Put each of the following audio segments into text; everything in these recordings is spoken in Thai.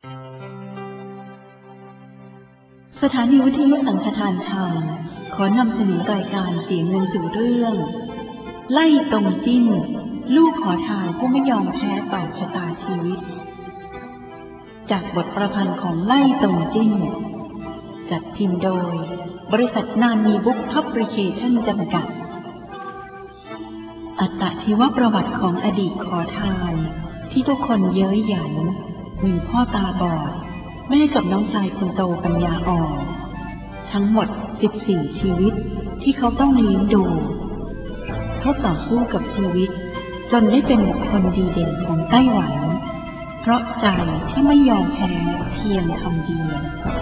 สถานีวิทยุสังฆทานธรรมขอนำเสนอรายการเสียงหนังสือเรื่องไล่ตรงจิ้นลูกขอทานผู้ไม่ยอมแพ้ต่อชะตาชีวิตจากบทประพันธ์ของไล่ตรงจิ้นจัดพิมพ์โดยบริษัทนานีบุ๊กพับลิเคชั่นจำกัดอัตชีวประวัติของอดีตขอทานที่ทุกคนเย้ยหยันมีพ่อตาบอดแม่กับน้องชายคนโตปัญญาอ่อนทั้งหมด14ชีวิตที่เขาต้องเลี้ยงดูเขาต่อสู้กับชีวิตจนได้เป็นบุคคลดีเด่นของไต้หวันเพราะใจที่ไม่ยอมแพ้เพียงคำเดียว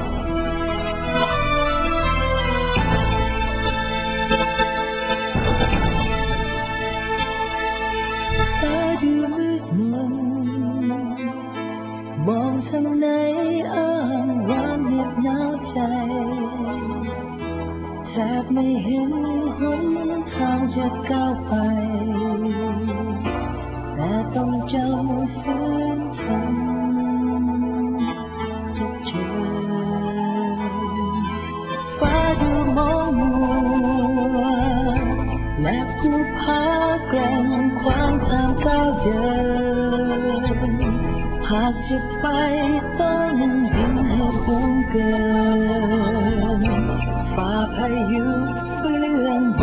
มองทางไหนอ้างว้างเหน็บหนาวใจแทบไม่เห็นหนทางจะก้าวไปแต่ต้องจำฝืนทำทุกเชิญฟ้าดูมองมัวและภูผาแกร่งขวางทางก้าวเดินหากจะไปต้องบินให้สูงเกินฝ่าพายุเบื้องบ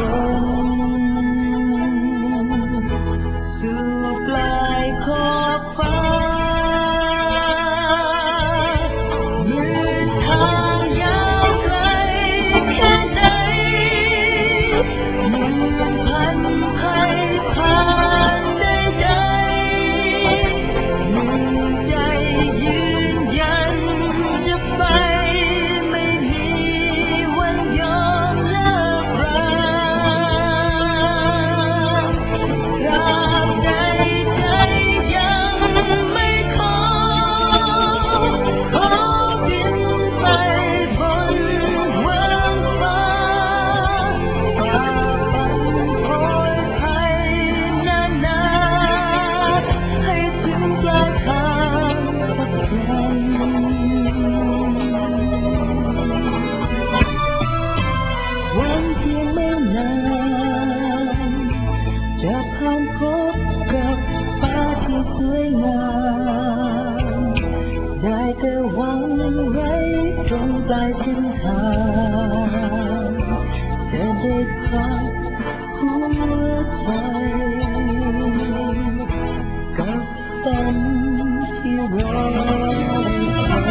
นสู่ปลายขอบฟ้าเมื่อทางยาวไกลแค่ไหนหมื่นพันภัยผ่านใดๆหนึ่งใจยืนยันจะไปไม่มีวันยอมเลิกราตราบใดใจยังไม่ขอบินไปบนเวิ้งฟ้าฝ่าฟันโผยภัยนานาให้ถึงปลายทางสักวันวันเพียงไม่นานจะผ่านพบกับฟ้าที่สวยงามได้แต่หวังไว้ตรงปลายเส้นทางจะได้พักหัวใจกับฝันที่รอคอย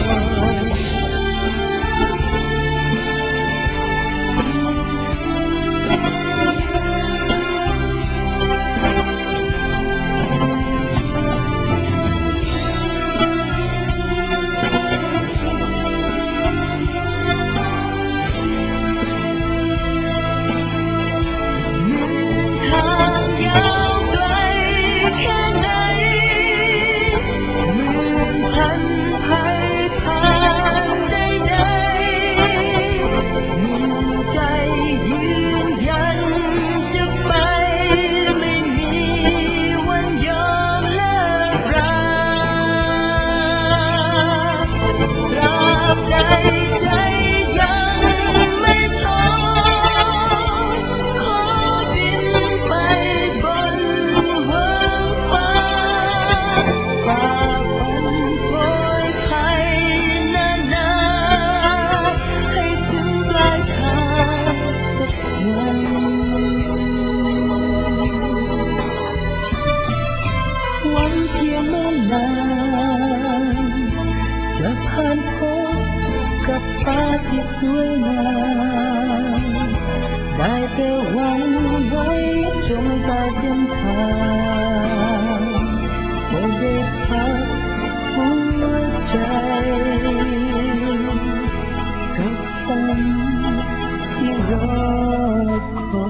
ทางยาวไกลแค่ไหนหมื่นพันภัยผ่านใดๆหนึ่งใจยืนยันจะไปไม่มีวันยอมเลิกราตราบใดใจยังไม่ท้อขอบินไปบนเวิ้งฟ้าฝ่าฟันโผยภัยนานาให้ถึงปลายทางสักวันวันเพียงไม่นานจะผ่านพบกับฟ้าที่สวยงามได้แต่หวังไว้จนปลายเส้นทางจะได้พักหัวใจกับฝันที่รอคอย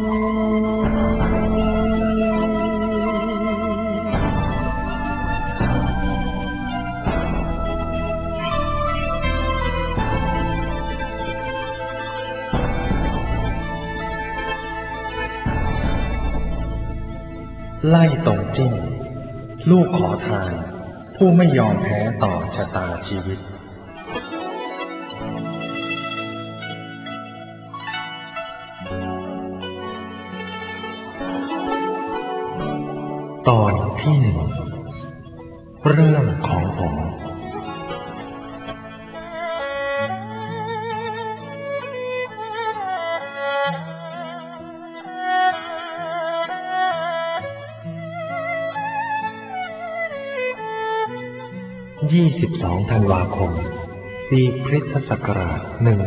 ไล่ตรงจิ้นลูกขอทานผู้ไม่ยอมแพ้ต่อชะตาชีวิตตอนที่หนึ่งเรื่องของผม22 ธันวาคม ปีคริสตศักราช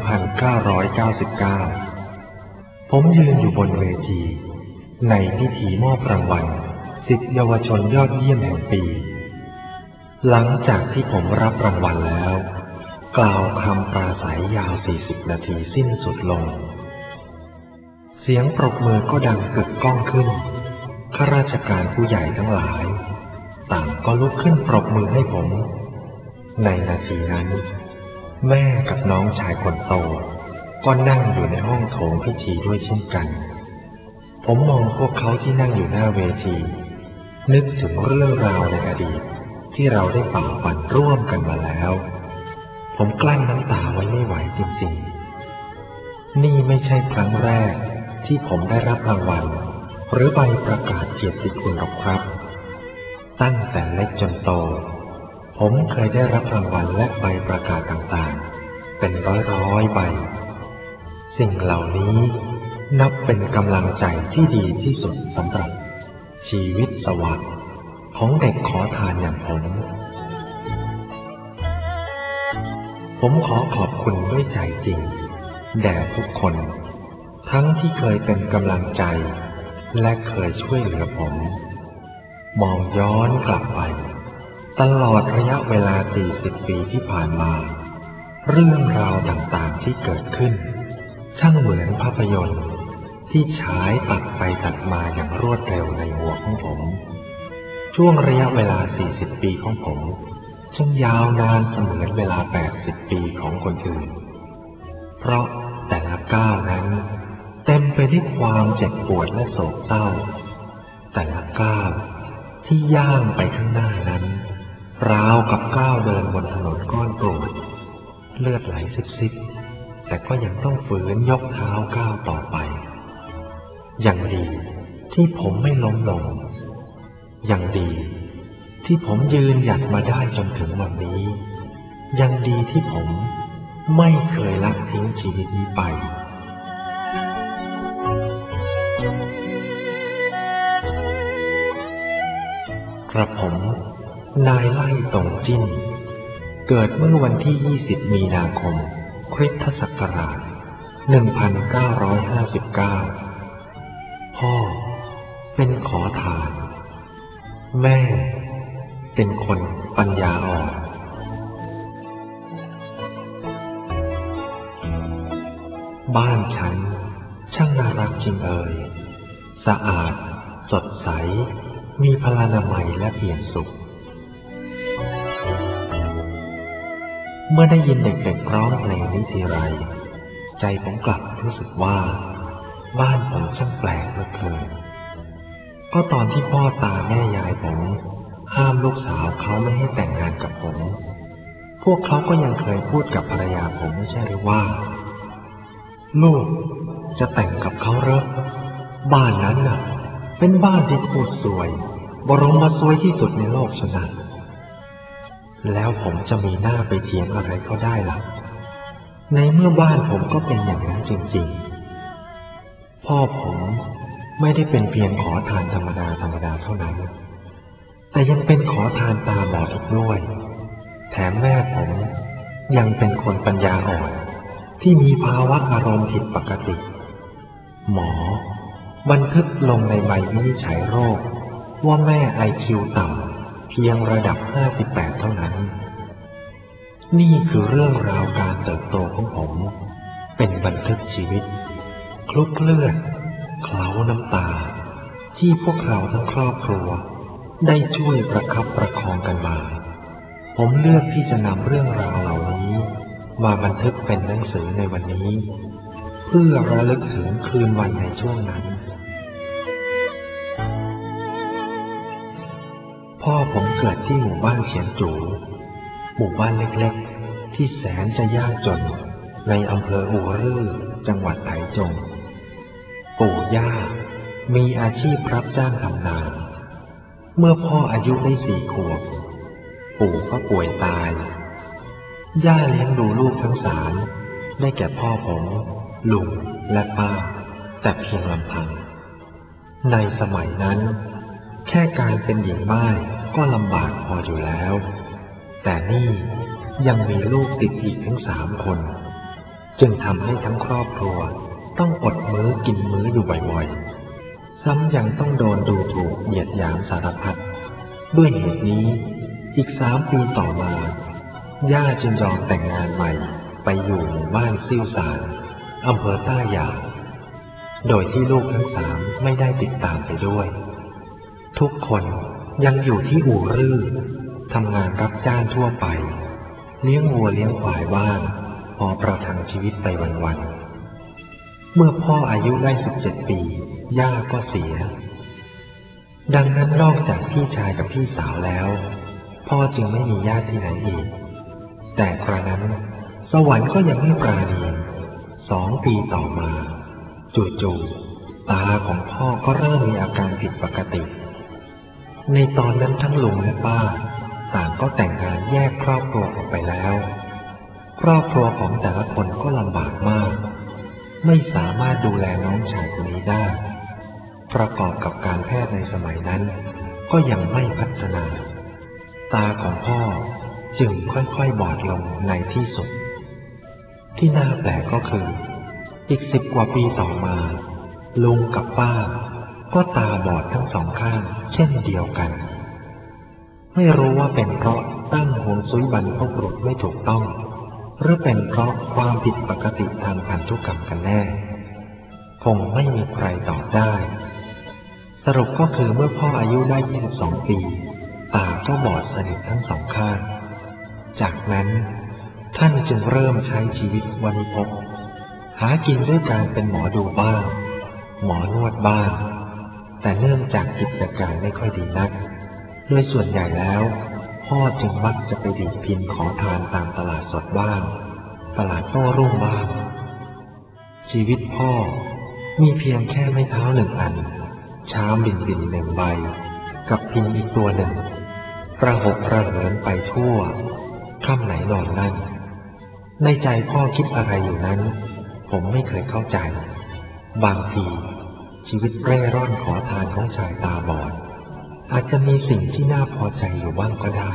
1999 ผมยืนอยู่บนเวทีในพิธีมอบรางวัลศิษย์เยาวชนยอดเยี่ยมแห่งปี หลังจากที่ผมรับรางวัลแล้ว กล่าวคำปราศรัยยาว 40 นาทีสิ้นสุดลง เสียงปรบมือก็ดังกึกก้องขึ้นข้าราชการผู้ใหญ่ทั้งหลายต่างก็ลุกขึ้นปรบมือให้ผมในนาทีนั้นแม่กับน้องชายคนโตก็นั่งอยู่ในห้องโถงพิธีด้วยเช่นกันผมมองพวกเขาที่นั่งอยู่หน้าเวทีนึกถึงเรื่องราวในอดีตที่เราได้ฝ่าฟันร่วมกันมาแล้วผมกลั้นน้ำตาไว้ไม่ไหวจริงๆนี่ไม่ใช่ครั้งแรกที่ผมได้รับรางวัลหรือใบประกาศเกียรติคุณหรอกครับตั้งแต่เล็กจนโตผมเคยได้รับรางวัลและใบประกาศต่างๆเป็นร้อยใบสิ่งเหล่านี้นับเป็นกำลังใจที่ดีที่สุดสำหรับชีวิตสว่างของเด็กขอทานอย่างผมขอขอบคุณด้วยใจจริงแด่ทุกคนทั้งที่เคยเป็นกำลังใจและเคยช่วยเหลือผมมองย้อนกลับไปตลอดระยะเวลา 40 ปีที่ผ่านมาเรื่องราวต่างๆที่เกิดขึ้นช่างเหมือนภาพยนตร์ที่ฉายตัดไปตัดมาอย่างรวดเร็วในหัวของผมช่วงระยะเวลา 40 ปีของผมช่างยาวนานเสมือนเวลา 80 ปีของคนอื่นเพราะแต่ละก้าวนั้นเต็มไปด้วยความเจ็บปวดและโศกเศร้าแต่ละก้าวที่ย่างไปข้างหน้านั้นราวกับก้าวเดินบนถนนก้อนกรวดเลือดไหลซิบๆแต่ก็ยังต้องฝืนยกเท้าก้าวต่อไปอย่างดีที่ผมไม่ล้มลงอย่างดีที่ผมยืนหยัดมาได้จนถึงวันนี้ยังดีที่ผมไม่เคยละทิ้งชีวิตนี้ไปกระผมนายไล่ตงจิ้นเกิดเมื่อวันที่ 20 มีนาคมคริสตศักราช 1959 พ่อเป็นขอทานแม่เป็นคนปัญญาอ่อนบ้านฉันช่างน่ารักจริงเอ่ยสะอาดสดใสมีพลานามัยและเปี่ยมสุขเมื่อได้ยินเด็กๆร้องเพลงนี้ทีไรใจผมกลับรู้สึกว่าบ้านผมช่างแปลกเหลือเกินก็ตอนที่พ่อตาแม่ยายผมห้ามลูกสาวเขาไม่ให้แต่งงานกับผมพวกเขาก็ยังเคยพูดกับภรรยาผมไม่ใช่หรือว่าลูกจะแต่งกับเขาเหรอบ้านนั้นน่ะเป็นบ้านที่โคตรสวยบรมสวยที่สุดในโลกชนะแล้วผมจะมีหน้าไปเถียงอะไรก็ได้ล่ะในเมื่อบ้านผมก็เป็นอย่างนั้นจริงๆพ่อผมไม่ได้เป็นเพียงขอทานธรรมดาเท่านั้นแต่ยังเป็นขอทานตาบอดอีกด้วยแถมแม่ผมยังเป็นคนปัญญาอ่อนที่มีภาวะอารมณ์ผิดปกติหมอบันทึกลงในใบวินิจฉัยโรคว่าแม่ IQ ต่ำเพียงระดับ 58 เท่านั้นนี่คือเรื่องราวการเติบโตของผมเป็นบันทึกชีวิตคลุกเลือดเคล้าน้ำตาที่พวกเราทั้งครอบครัวได้ช่วยประคับประคองกันมาผมเลือกที่จะนำเรื่องราวเหล่านี้มาบันทึกเป็นหนังสือในวันนี้เพื่อระลึกถึงคืนวันในช่วงนั้น พ่อพ่อผมเกิดที่หมู่บ้านเขียนจูหมู่บ้านเล็กๆที่แสนจะยากจนในอำเภออู่รื้อจังหวัดไถจงปู่ย่ามีอาชีพรับจ้างทำนาเมื่อพ่ออายุได้4 ขวบปู่ก็ป่วยตายย่าเลี้ยงดูลูกทั้ง3ได้แก่พ่อผมลุงและป้าแต่เพียงลำพังในสมัยนั้นแค่การเป็นหญิงม่ายก็ลำบากพออยู่แล้วแต่นี่ยังมีลูกติดอีกถึง3 คนจึงทำให้ทั้งครอบครัวต้องอดมื้อกินมื้ออยู่บ่อยๆซ้ำยังต้องโดนดูถูกเหยียดหยามสารพัดด้วยเหตุนี้อีก3 ปีต่อมาย่าจึงยอมแต่งงานใหม่ไปอยู่หมู่บ้านซิ่วสารอำเภอต้าหยาโดยที่ลูกทั้ง3ไม่ได้ติดตามไปด้วยทุกคนยังอยู่ที่อู่รื้อทำงานรับจ้างทั่วไปเลี้ยงวัวเลี้ยงควายบ้างพอประทังชีวิตไปวันๆเมื่อพ่ออายุได้17 ปีย่าก็เสียดังนั้นนอกจากพี่ชายกับพี่สาวแล้วพ่อจึงไม่มีญาติที่ไหนอีกแต่ครานั้นสวรรค์ก็ยังไม่ปราณี2 ปีต่อมาจู่ๆตาของพ่อก็เริ่มมีอาการผิดปกติในตอนนั้นทั้งลุงและป้าต่างก็แต่งงานแยกครอบครัวออกไปแล้วครอบครัวของแต่ละคนก็ลำบากมากไม่สามารถดูแลน้องชายคนนี้ได้ประกอบกับการแพทย์ในสมัยนั้นก็ยังไม่พัฒนาตาของพ่อจึงค่อยๆบอดลงในที่สุดที่น่าแปลกก็คืออีก10 กว่าปีต่อมาลุงกับป้าก็ตาบอดทั้ง2 ข้างเช่นเดียวกันไม่รู้ว่าเป็นเพราะตั้งฮวงซุยบรรพบุรุษไม่ถูกต้องหรือเป็นเพราะความผิดปกติทางพันธุกรรมกันแน่คงไม่มีใครตอบได้สรุปก็คือเมื่อพ่ออายุได้22 ปีตาก็บอดสนิททั้ง2 ข้างจากนั้นท่านจึงเริ่มใช้ชีวิตวานิพกหากินด้วยการเป็นหมอดูบ้างหมอนวดบ้างแต่เนื่องจากกิจการไม่ค่อยดีนักโดยส่วนใหญ่แล้วพ่อจึงมักจะไปดีดพินขอทานตามตลาดสดบ้างตลาดโต้รุ่งบ้างชีวิตพ่อมีเพียงแค่ไม้เท้า1 อันชามบิ่น1 ใบกับพินอีกตัวหนึ่งระหกระเหินไปทั่วค่ำไหนนอนนั่นในใจพ่อคิดอะไรอยู่นั้นผมไม่เคยเข้าใจบางทีชีวิตเร่ร่อนขอทานของชายตาบอดอาจจะมีสิ่งที่น่าพอใจอยู่บ้างก็ได้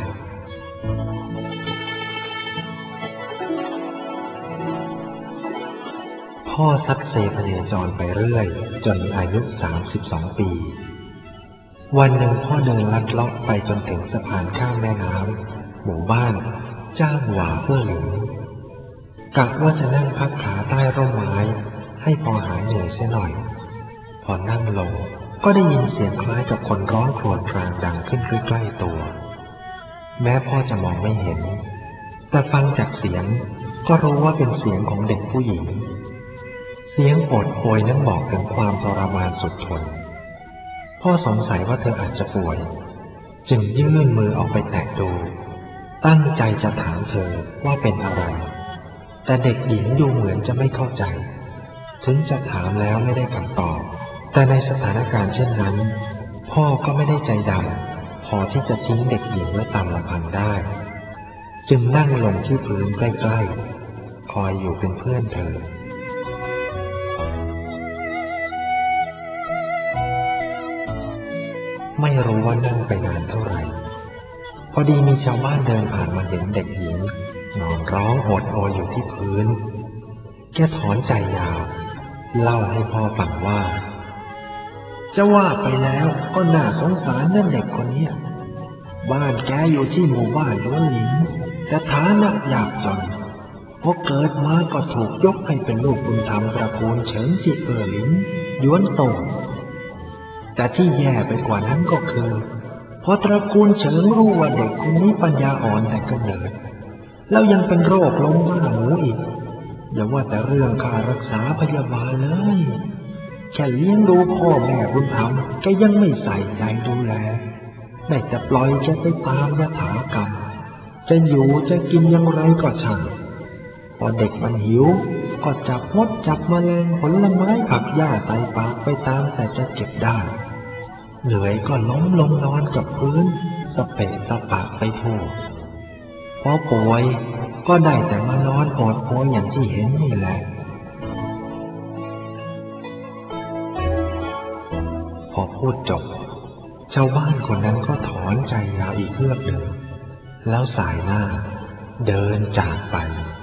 พ่อซัดเซพเนจรไปเรื่อยจนอายุ32 ปีวันหนึ่งพ่อเดินลัดเลาะไปจนถึงสะพานข้ามแม่น้ำหมู่บ้านจ้างหว่าเพื่อหลิงกะว่าจะนั่งพักขาใต้ร่มไม้ให้พอหายเหนื่อยเสียหน่อยพอนั่งลงก็ได้ยินเสียงคล้ายกับคนร้องครวญครางดังขึ้นใกล้ๆตัวแม้พ่อจะมองไม่เห็นแต่ฟังจากเสียงก็รู้ว่าเป็นเสียงของเด็กผู้หญิงเสียงโอดโอยนั้นบอกถึงความทรมานสุดทนพ่อสงสัยว่าเธออาจจะป่วยจึงยื่นมือออกไปแตะดูตั้งใจจะถามเธอว่าเป็นอะไรแต่เด็กหญิงดูเหมือนจะไม่เข้าใจถึงจะถามแล้วไม่ได้คำตอบแต่ในสถานการณ์เช่นนั้นพ่อก็ไม่ได้ใจดำพอที่จะทิ้งเด็กหญิงไว้ตามลำพังได้จึงนั่งลงที่พื้นใกล้ๆคอยอยู่เป็นเพื่อนเธอไม่รู้ว่านั่งไปนานเท่าไหร่พอดีมีชาวบ้านเดินผ่านมาเห็นเด็กหญิงนอนร้องโอดโอยอยู่ที่พื้นแกถอนใจยาวเล่าให้พ่อฟังว่าจะว่าไปแล้วก็น่าสงสารนั่นเด็กคนนี้บ้านแกอยู่ที่หมู่บ้านล้วนหลิงแต่ฐานะยากจนพอเกิดมาก็ถูกยกให้เป็นลูกบุญธรรมตระกูลเฉิงจิเอ๋อหลิงย้วนโตแต่ที่แย่ไปกว่านั้นก็คือพอตระกูลเฉิงรู้ว่าเด็กคนนี้ปัญญาอ่อนแต่กำเนิดแล้วยังเป็นโรคล้มบ้าหมูอีกอย่าว่าแต่เรื่องค่ารักษาพยาบาลเลยแค่เลี้ยงดูพ่อแม่บุญธรรมแกยังไม่ใส่ใจดูแลไม่จะปล่อยแกไปตามยถากรรมจะอยู่จะกินอย่างไรก็ช่างพอเด็กมันหิวก็จับมดจับแมลงผลไม้ผักหญ้าใส่ปากไปตามแต่จะเก็บได้เหนื่อยก็ล้มลงนอนกับพื้นสเปะสปะไปทั่วพอป่วยก็ได้แต่มานอนอดโอยอย่างที่เห็นนี่แหละพอพูดจบชาวบ้านคนนั้นก็ถอนใจยาวอีกเฮือกหนึ่งแล้วสายหน้าเดินจากไป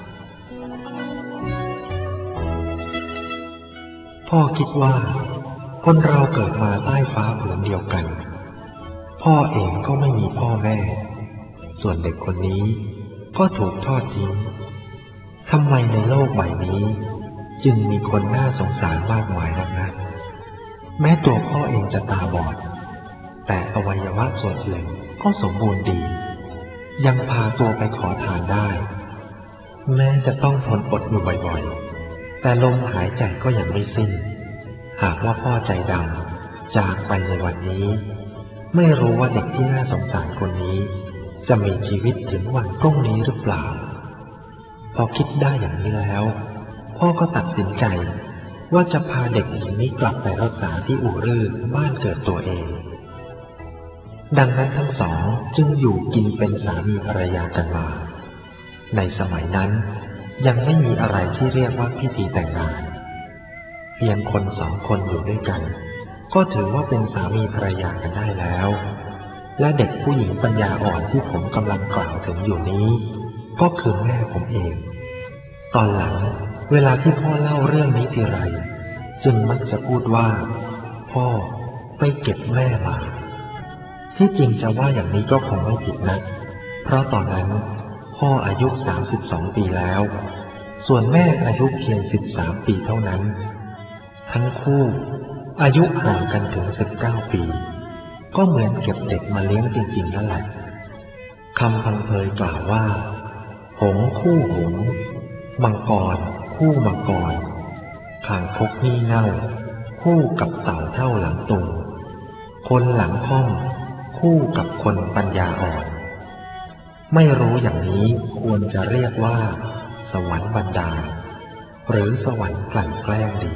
พ่อคิดว่าคนเราเกิดมาใต้ฟ้าผืนเดียวกันพ่อเองก็ไม่มีพ่อแม่ส่วนเด็กคนนี้ก็ถูกทอดทิ้งทำไมในโลกใบนี้จึงมีคนน่าสงสารมากมายนักนะแม้ตัวพ่อเองจะตาบอดแต่อวัยวะส่วนอื่นก็สมบูรณ์ดียังพาตัวไปขอทานได้แม้จะต้องทนอดอยู่บ่อยๆแต่ลมหายใจก็ยังไม่สิ้นหากว่าพ่อใจดำจากไปในวันนี้ไม่รู้ว่าเด็กที่น่าสงสารคนนี้จะมีชีวิตถึงวันพรุ่งนี้หรือเปล่าพอคิดได้อย่างนี้แล้วพ่อก็ตัดสินใจว่าจะพาเด็กหญิงนี้กลับไปรักษาที่อู่รื้อบ้านเกิดตัวเองดังนั้นทั้งสองจึงอยู่กินเป็นสามีภรรยากันมาในสมัยนั้นยังไม่มีอะไรที่เรียกว่าพิธีแต่งงานเพียงคนสองคนอยู่ด้วยกันก็ถือว่าเป็นสามีภรรยากันได้แล้วและเด็กผู้หญิงปัญญาอ่อนที่ผมกำลังกล่าวถึงอยู่นี้ก็คือแม่ผมเองตอนหลังเวลาที่พ่อเล่าเรื่องนี้ทีไรจึงมักจะพูดว่าพ่อไปเก็บแม่มาที่จริงจะว่าอย่างนี้ก็คงไม่ผิดนะเพราะตอนนั้นพ่ออายุ32 ปีแล้วส่วนแม่อายุเพียง13 ปีเท่านั้นทั้งคู่อายุห่างกันถึง19 ปีก็เหมือนเก็บเด็กมาเลี้ยงจริงๆนั่นแหละคำพังเพยกล่าวว่าหงส์คู่หงส์มังกรคู่มังกรคางคกงี่เง่าคู่กับเต่าเท่าหลังตุงคนหลังค่อมคู่กับคนปัญญาอ่อนไม่รู้อย่างนี้ควรจะเรียกว่าสวรรค์บันดาลหรือสวรรค์กลั่นแกล้งดี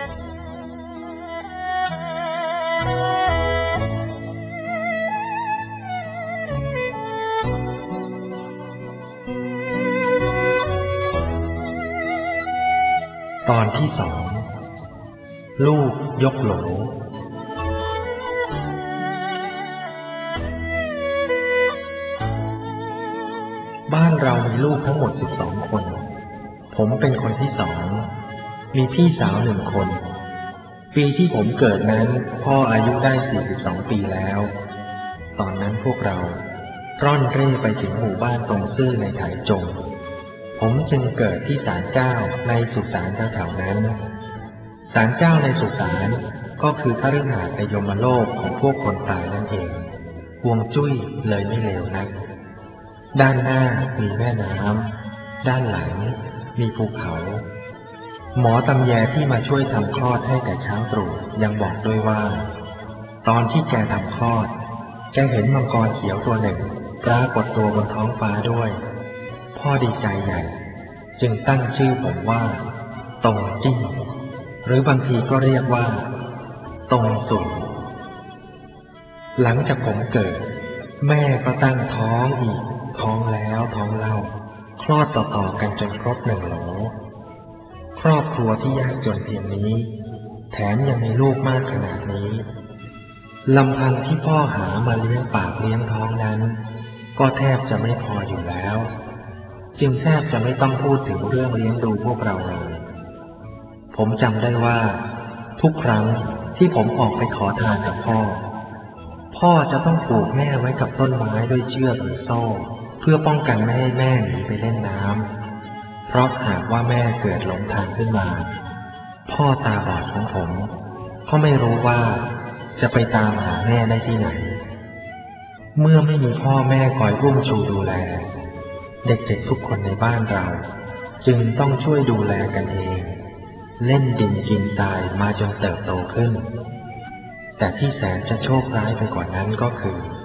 ตอนที่2ลูกยกโหลบ้านเรามีลูกทั้งหมด12 คนผมเป็นคนที่2มีพี่สาว1 คนปีที่ผมเกิดนั้นพ่ออายุได้42 ปีแล้วตอนนั้นพวกเราร่อนเร่ไปถึงหมู่บ้านตรงซื่อในไถจงผมจึงเกิดที่ศาลเจ้าในสุสานแถวๆนั้นศาลเจ้าในสุสานก็คือคฤหาสน์ในยมโลกของพวกคนตายนั่นเองฮวงจุ้ยเลยไม่เลวนักด้านหน้ามีแม่น้ำด้านหลังมีภูเขาหมอตำแยที่มาช่วยทำคลอดให้แต่เช้าตรู่ยังบอกด้วยว่าตอนที่แกทำคลอดแกเห็นมังกรเขียวตัวหนึ่งปรากฏตัวบนท้องฟ้าด้วยพ่อดีใจใหญ่จึงตั้งชื่อผมว่าตงจิ้งหรือบางทีก็เรียกว่าตงสุนหลังจากผมเกิดแม่ก็ตั้งท้องอีกท้องแล้วท้องเล่าคลอดต่อๆกันจนครบ1 โหลครอบครัวที่ยากจนเพียงนี้แถมยังมีลูกมากขนาดนี้ลำพังที่พ่อหามาเลี้ยงปากเลี้ยงท้องนั้นก็แทบจะไม่พออยู่แล้วจึงแทบจะไม่ต้องพูดถึงเรื่องเลี้ยงดูพวกเราเลยผมจำได้ว่าทุกครั้งที่ผมออกไปขอทานกับพ่อจะต้องผูกแม่ไว้กับต้นไม้ด้วยเชือกหรือโซ่เพื่อป้องกันไม่ให้แม่หนีไปเล่นน้ำเพราะหากว่าแม่เกิดหลงทางขึ้นมาพ่อตาบอดของผมก็ไม่รู้ว่าจะไปตามหาแม่ได้ที่ไหนเมื่อไม่มีพ่อแม่คอยอุ้มชูดูแลเด็กๆทุกคนในบ้านเราจึงต้องช่วยดูแลกันเองเล่นดินกินตายมาจนเติบโตขึ้นแต่ที่แสนจะโชคร้ายไปกว่านั้นก็คือ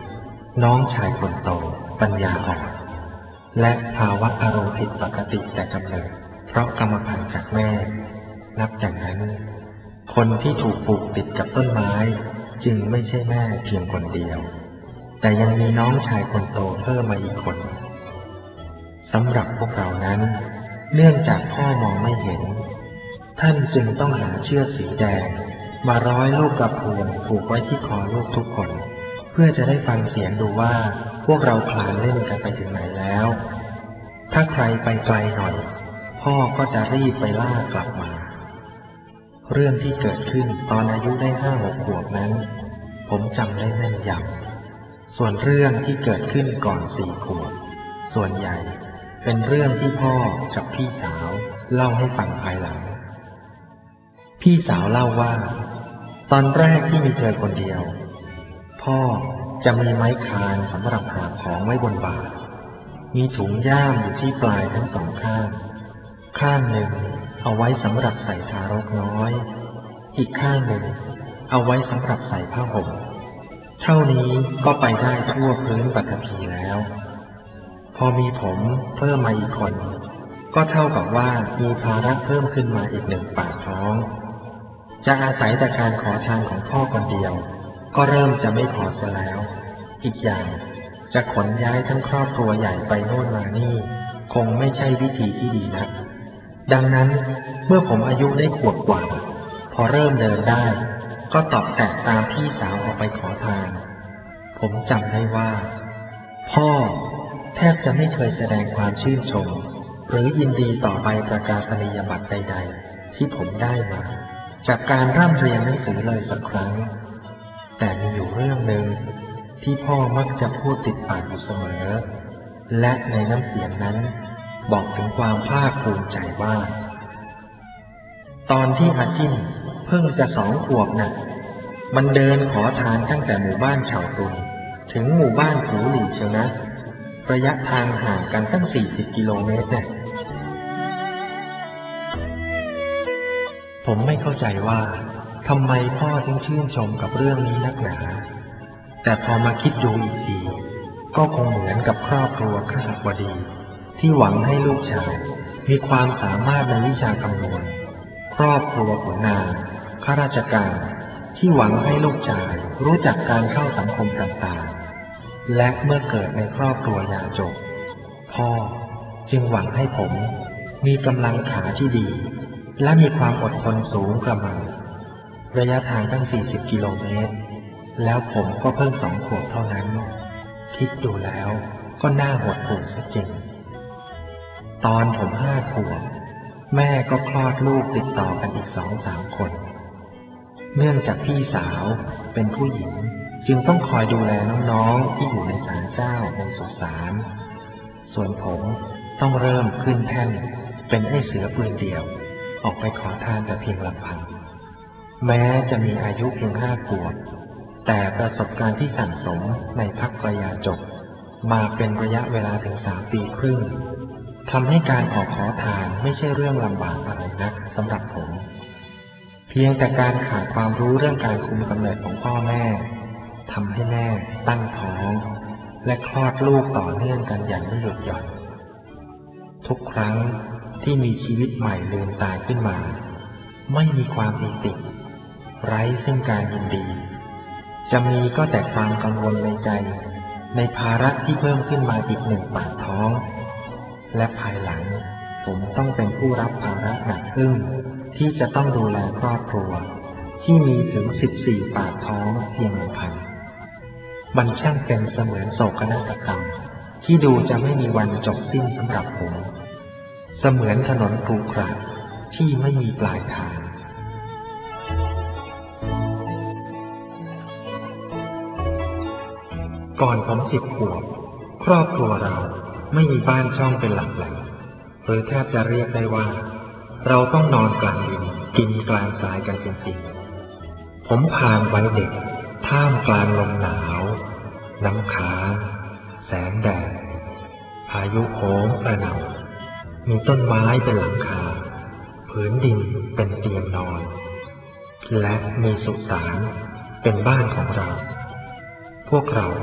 น้องชายคนโตปัญญาอ่อนและภาวะอารมณ์ผิดปกติแต่กำเนิดเพราะกรรมพันธุ์จากแม่นับจากนั้นคนที่ถูกปลูกติดกับต้นไม้จึงไม่ใช่แม่เพียงคนเดียวแต่ยังมีน้องชายคนโตเพิ่มมาอีกคนสำหรับพวกเรานั้นเนื่องจากพ่อมองไม่เห็นท่านจึงต้องหาเชือกสีแดงมาร้อยลูกกระพวนผูกไว้ที่คอลูกทุกคนเพื่อจะได้ฟังเสียงดูว่าพวกเราคลานเล่นกันไปถึงไหนแล้วถ้าใครไปไกลหน่อยพ่อก็จะรีบไปล่ากลับมาเรื่องที่เกิดขึ้นตอนอายุได้5-6 ขวบนั้นผมจำได้แม่นยำส่วนเรื่องที่เกิดขึ้นก่อน4 ขวบส่วนใหญ่เป็นเรื่องที่พ่อกับพี่สาวเล่าให้ฟังภายหลังพี่สาวเล่าว่าตอนแรกที่มีเธอคนเดียวพ่อจะมีไม้คานสำหรับหาของไว้บนบ่ามีถุงย่ามอยู่ที่ปลายทั้งสองข้างข้างหนึ่งเอาไว้สำหรับใส่ทารกน้อยอีกข้างหนึ่งเอาไว้สำหรับใส่ผ้าห่มเท่านี้ก็ไปได้ทั่วพื้นปฐพีแล้วพอมีผมเพิ่มมาอีกคนก็เท่ากับว่ามีภาระเพิ่มขึ้นมาอีก1 ปากท้องจะอาศัยแต่การขอทานของพ่อคนเดียวก็เริ่มจะไม่พอเสียแล้วอีกอย่างจะขนย้ายทั้งครอบครัวใหญ่ไปโน่นมานี่คงไม่ใช่วิธีที่ดีนักดังนั้นเมื่อผมอายุได้ขวบกว่าพอเริ่มเดินได้ก็ตอบแตะตามพี่สาวออกไปขอทานผมจำได้ว่าพ่อแทบจะไม่เคยแสดงความชื่นชมหรือยินดีต่อใบประกาศนียบัตรใดๆที่ผมได้มาจากการร่ำเรียนหนังสือเลยสักครั้งแต่มีอยู่เรื่องหนึ่งที่พ่อมักจะพูดติดปากอยู่เสมอและในน้ำเสียงนั้นบอกถึงความภาคภูมิใจว่าตอนที่อาจิ้นเพิ่งจะ2 ขวบน่ะมันเดินขอทานตั้งแต่หมู่บ้านเฉาตุนถึงหมู่บ้านผูหลี่เชียวนะระยะทางห่างกันตั้ง40 กิโลเมตรเนี่ยผมไม่เข้าใจว่าทำไมพ่อถึงชื่นชมกับเรื่องนี้นักหนาแต่พอมาคิดดูอีกทีก็คงเหมือนกับครอบครัวข้าบดีที่หวังให้ลูกชายมีความสามารถในวิชาคำนวณครอบครัวขุนนางข้าราชการที่หวังให้ลูกชายรู้จักการเข้าสังคมต่างๆและเมื่อเกิดในครอบครัวยาจกพ่อจึงหวังให้ผมมีกำลังขาที่ดีและมีความอดทนสูงกระมังระยะทางตั้ง40 กิโลเมตรแล้วผมก็เพิ่ง2 ขวบเท่านั้นคิดดูแล้วก็น่าหดหู่ซะจริงตอนผม5 ขวบแม่ก็คลอดลูกติดต่อกันอีก 2-3 คนเนื่องจากพี่สาวเป็นผู้หญิงจึงต้องคอยดูแลน้องๆที่อยู่ในศาลเจ้าในสุสานส่วนผมต้องเริ่มขึ้นแท่นเป็นไอ้เสือปืนเดี่ยวออกไปขอทานแต่เพียงลำพังแม้จะมีอายุเพียง5 ขวบแต่ประสบการณ์ที่สั่งสมในพรรคประยาจกมาเป็นระยะเวลาถึง3 ปีครึ่งทำให้การออกขอทานไม่ใช่เรื่องลำบากอะไรนักสำหรับผมเพียงแต่การขาดความรู้เรื่องการคุมกำเนิดของพ่อแม่ทำให้แม่ตั้งท้องและคลอดลูกต่อเนื่องกันอย่างไม่หยุดหย่อนทุกครั้งที่มีชีวิตใหม่ลืมตายขึ้นมาไม่มีความปีติไร้ซึ่งการยินดีจะมีก็แต่ความกังวลในใจในภาระที่เพิ่มขึ้นมาอีก1 ปากท้องและภายหลังผมต้องเป็นผู้รับภาระหนักอึ้งที่จะต้องดูแลครอบครัวที่มีถึง14 ปากท้องเพียงลำพังมันช่างเป็นเสมือนโศกนาฏกรรมที่ดูจะไม่มีวันจบสิ้นสำหรับผมเสมือนถนนขรุขระที่ไม่มีปลายทางก่อนผม10 ขวบครอบครัวเราไม่มีบ้านช่องเป็นหลักแหล่งหรือแทบจะเรียกได้ว่าเราต้องนอนกลางดินกินกลางทรายกันจริงๆผมผ่านวัยเด็กท่ามกลางลมหนาวน้ำค้างแสงแดดพายุโหมกระหน่ำมีต้นไม้เป็นหลังคาผืนดินเป็นเตียงนอนและมีสุสานเป็นบ้านของเราพวกเรา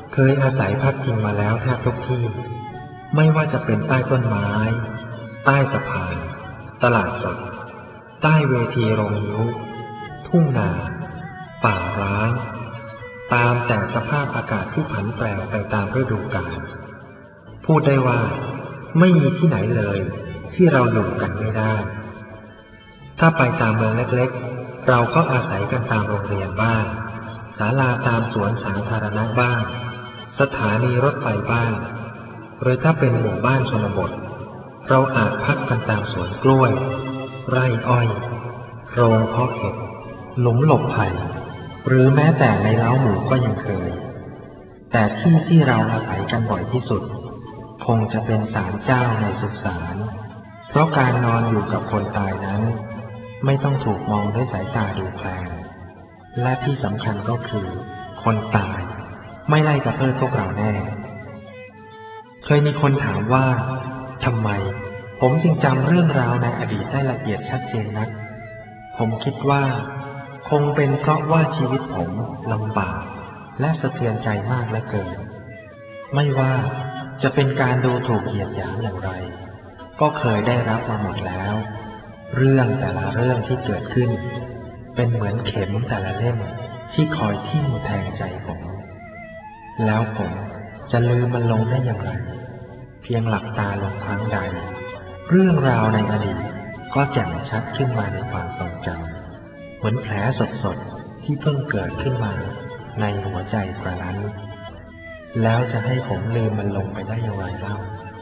เคยอาศัยพักพิงมาแล้วแทบทุกที่ไม่ว่าจะเป็นใต้ต้นไม้ใต้สะพานตลาดสดใต้เวทีโรงนิ้วทุ่งนาป่าร้างตามแต่สภาพอากาศที่ผันแปรไปตามฤดูกาลพูดได้ว่าไม่มีที่ไหนเลยที่เราอยู่กันไม่ได้ถ้าไปตามเมืองเล็กๆเราก็อาศัยกันตามโรงเรียนบ้างศาลาตามสวนสาธารณะบ้างสถานีรถไฟบ้างหรือถ้าเป็นหมู่บ้านชนบทเราอาจพักกันตามสวนกล้วยไร่อ้อยโรงเพาะเห็ดหลุมหลบภัยหรือแม้แต่ในเล้าหมูก็ยังเคยแต่ที่เราอาศัยกันบ่อยที่สุดคงจะเป็นศาลเจ้าในสุสานเพราะการนอนอยู่กับคนตายนั้นไม่ต้องถูกมองด้วยสายตาดูแคลนและที่สำคัญก็คือคนตายไม่ไล่กระเพิดพวกเราแน่เคยมีคนถามว่าทำไมผมจึงจำเรื่องราวในอดีตได้ละเอียดชัดเจนนักผมคิดว่าคงเป็นเพราะว่าชีวิตผมลำบากและสะเทือนใจมากเหลือเกินไม่ว่าจะเป็นการดูถูกเหยียดหยามอย่างไรก็เคยได้รับมาหมดแล้วเรื่องแต่ละเรื่องที่เกิดขึ้นเป็นเหมือนเข็มแต่ละเล่มที่คอยทิ่มแทงใจผมแล้วผมจะลืมมันลงได้อย่างไรเพียงหลับตาลงครั้งใดเรื่องราวในอดีตก็แจ่มชัดขึ้นมาในความทรงจำเหมือนแผลสดๆที่เพิ่งเกิดขึ้นมาในหัวใจกระนั้นแล้วจะให้ผมลืมมันลงไปได้อย่างไรเล่า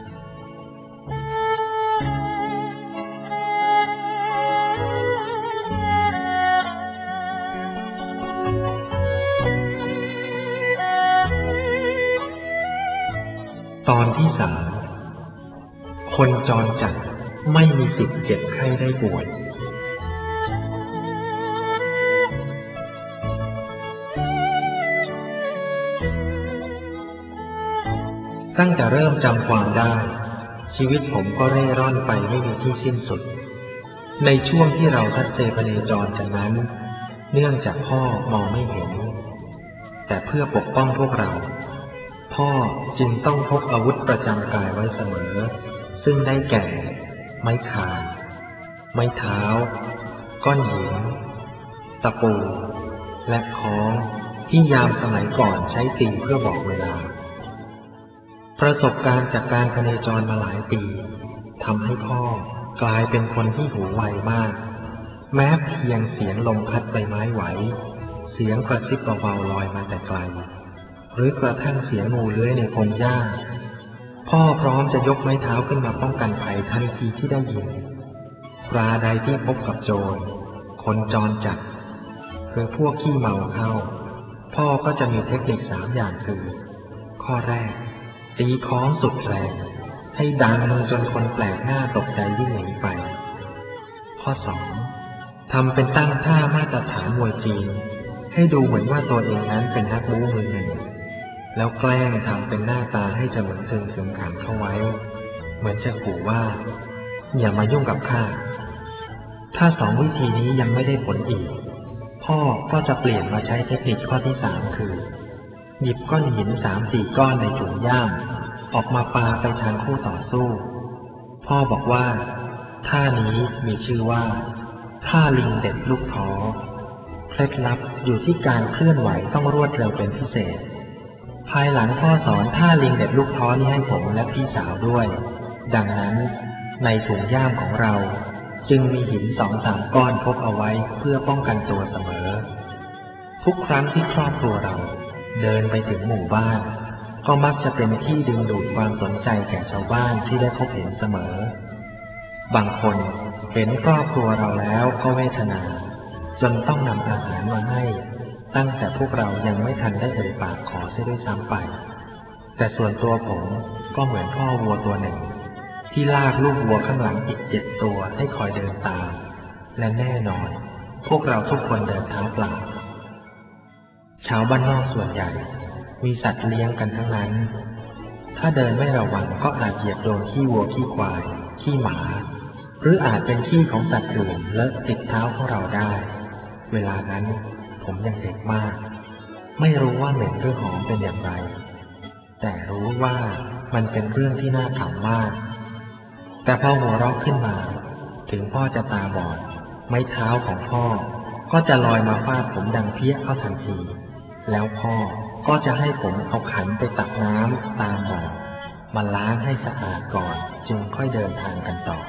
ตอนที่ 3 คนจรจัดไม่มีสิทธิ์เจ็บไข้ได้ป่วยตั้งแต่เริ่มจำความได้ชีวิตผมก็เร่ร่อนไปไม่มีที่สิ้นสุดในช่วงที่เราทัดเซพเนจรกันนั้นเนื่องจากพ่อมองไม่เห็นแต่เพื่อปกป้องพวกเราพ่อจึงต้องพกอาวุธประจำกายไว้เสมอซึ่งได้แก่ไม้ข่ายไม้เท้าก้อนหินตะปูและค้อนที่ยามสมัยก่อนใช้ตีเพื่อบอกเวลาประสบการณ์จากการพเนจรมาหลายปีทำให้พ่อกลายเป็นคนที่หูไวมากแม้เพียงเสียงลมพัดใบไม้ไหวเสียงกระซิบเบาๆลอยมาแต่ไกลหรือกระทั่งเสียงงูเลื้อยในพงหญ้าพ่อพร้อมจะยกไม้เท้าขึ้นมาป้องกันภัยทันทีที่ได้ยินปลาใดที่พบกับโจรคนจรจัดหรือพวกขี้เมาเข้าพ่อก็จะมีเทคนิค3 อย่างคือข้อแรกตีค้องสุดแรงให้ดังจนคนแปลกหน้าตกใจวิ่งหนีไปข้อ 2ทำเป็นตั้งท่ามาตรฐานมวยจีนให้ดูเหมือนว่าตัวเองนั้นเป็นนักบู๊มือหนึ่งแล้วแกล้งทำเป็นหน้าตาให้จะเหมือนซึงขังเข้าไว้เหมือนจะขู่ว่าอย่ามายุ่งกับข้าถ้า2 วิธีนี้ยังไม่ได้ผลอีกพ่อก็จะเปลี่ยนมาใช้เทคนิคข้อที่ 3คือหยิบก้อนหิน 3-4 ก้อนในถุงย่ามออกมาปาไปทางคู่ต่อสู้พ่อบอกว่าท่านี้มีชื่อว่าท่าลิงเด็ดลูกท้อเคล็ดลับอยู่ที่การเคลื่อนไหวต้องรวดเร็วเป็นพิเศษภายหลังพ่อสอนท่าลิงเด็ดลูกท้อนี้ให้ผมและพี่สาวด้วยดังนั้นในถุงย่ามของเราจึงมีหิน 2-3 ก้อนพกเอาไว้เพื่อป้องกันตัวเสมอทุกครั้งที่ครอบครัวเราเดินไปถึงหมู่บ้านก็มักจะเป็นที่ดึงดูดความสนใจแก่ชาวบ้านที่ได้พบเห็นเสมอบางคนเห็นครอบครัวเราแล้วก็เวทนาจนต้องนำอาหารมาให้ตั้งแต่พวกเรายังไม่ทันได้เอ่ยปากขอเสียด้วยซ้ำไปแต่ส่วนตัวผมก็เหมือนพ่อวัวตัวหนึ่งที่ลากลูกวัวข้างหลังอีก7 ตัวให้คอยเดินตามและแน่นอนพวกเราทุกคนเดินเท้าเปล่าชาวบ้านนอกส่วนใหญ่มีสัตว์เลี้ยงกันทั้งนั้นถ้าเดินไม่ระวังก็อาจเหยียบโดนขี้วัวขี้ควายขี้หมาหรืออาจเป็นขี้ของสัตว์อื่นเลอะติดเท้าของเราได้เวลานั้นผมยังเด็กมากไม่รู้ว่าเหม็นหรือหอมเป็นอย่างไรแต่รู้ว่ามันเป็นเรื่องที่น่าขำมากแต่พอหัวเราะขึ้นมาถึงพ่อจะตาบอดไม้เท้าของพ่อก็จะลอยมาฟาดผมดังเพี้ยเข้าทันทีแล้วพ่อก็จะให้ผมเอาขันไปตักน้ำตามบ่อมาล้างให้สะอาดก่อนจึงค่อยเดินทางกันต่อ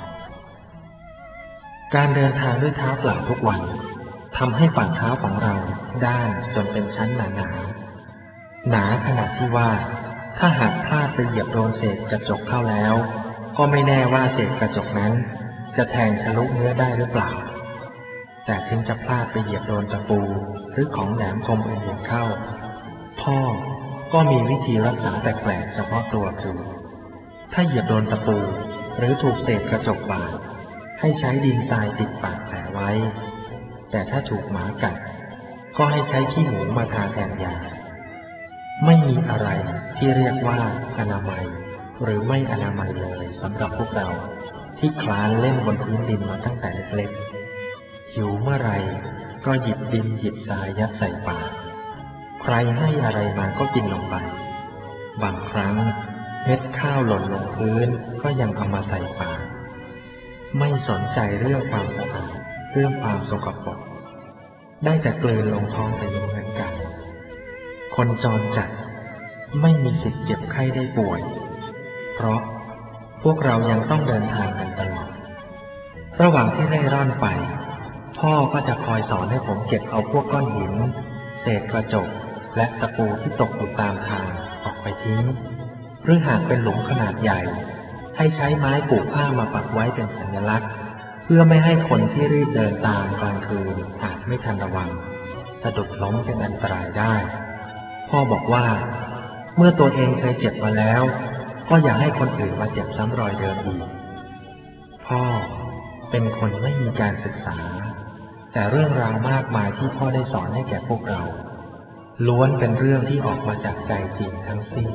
การเดินทางด้วยเท้าเปล่าทุกวันทำให้ฝ่าเท้าของเราด้านจนเป็นชั้นหนาขนาดที่ว่าถ้าหากพลาดไปเหยียบโดนเศษกระจกเข้าแล้วก็ไม่แน่ว่าเศษกระจกนั้นจะแทงทะลุเนื้อได้หรือเปล่าแต่ถึงจะพลาดไปเหยียบโดนตะปูหรือของแหลมคมอื่นๆเข้าพ่อก็มีวิธีรักษาแปลกๆเฉพาะตัวคือถ้าเหยียบโดนตะปูหรือถูกเศษกระจกบาดให้ใช้ดินทรายติดปากแผลไว้แต่ถ้าถูกหมากัดก็ให้ใช้ขี้หมูมาทาแทนยาไม่มีอะไรที่เรียกว่าอนามัยหรือไม่อนามัยเลยสำหรับพวกเราที่คลานเล่นบนพื้นดินมาตั้งแต่เล็กๆหิวเมื่อไรก็หยิบดินหยิบทรายยัดใส่ปากใครให้อะไรมาก็กินลงไปบางครั้งเม็ดข้าวหล่นลงพื้นก็ยังเอามาใส่ปากไม่สนใจเรื่องความสะอาดเรื่องความสกปรกได้แต่กลืนลงท้องไปเหมือนกันคนจรจัดไม่มีสิทธิ์เจ็บไข้ได้ป่วยเพราะพวกเรายังต้องเดินทางกันตลอดระหว่างที่เร่ร่อนไปพ่อก็จะคอยสอนให้ผมเก็บเอาพวกก้อนหินเศษกระจกและตะปูที่ตกอยู่ตามทางออกไปทิ้งหรือหากเป็นหลุมขนาดใหญ่ให้ใช้ไม้ปลูกผ้ามาปักไว้เป็นสัญลักษณ์เพื่อไม่ให้คนที่รีบเดินตามกลางคืนอาจไม่ทันระวังสะดุดล้มเป็นอันตรายได้พ่อบอกว่าเมื่อตัวเองเคยเจ็บมาแล้วก็อย่าให้คนอื่นมาเจ็บซ้ำรอยเดิมอีกพ่อเป็นคนไม่มีการศึกษาแต่เรื่องราวมากมายที่พ่อได้สอนให้แก่พวกเราล้วนเป็นเรื่องที่ออกมาจากใจจริงทั้งสิ้น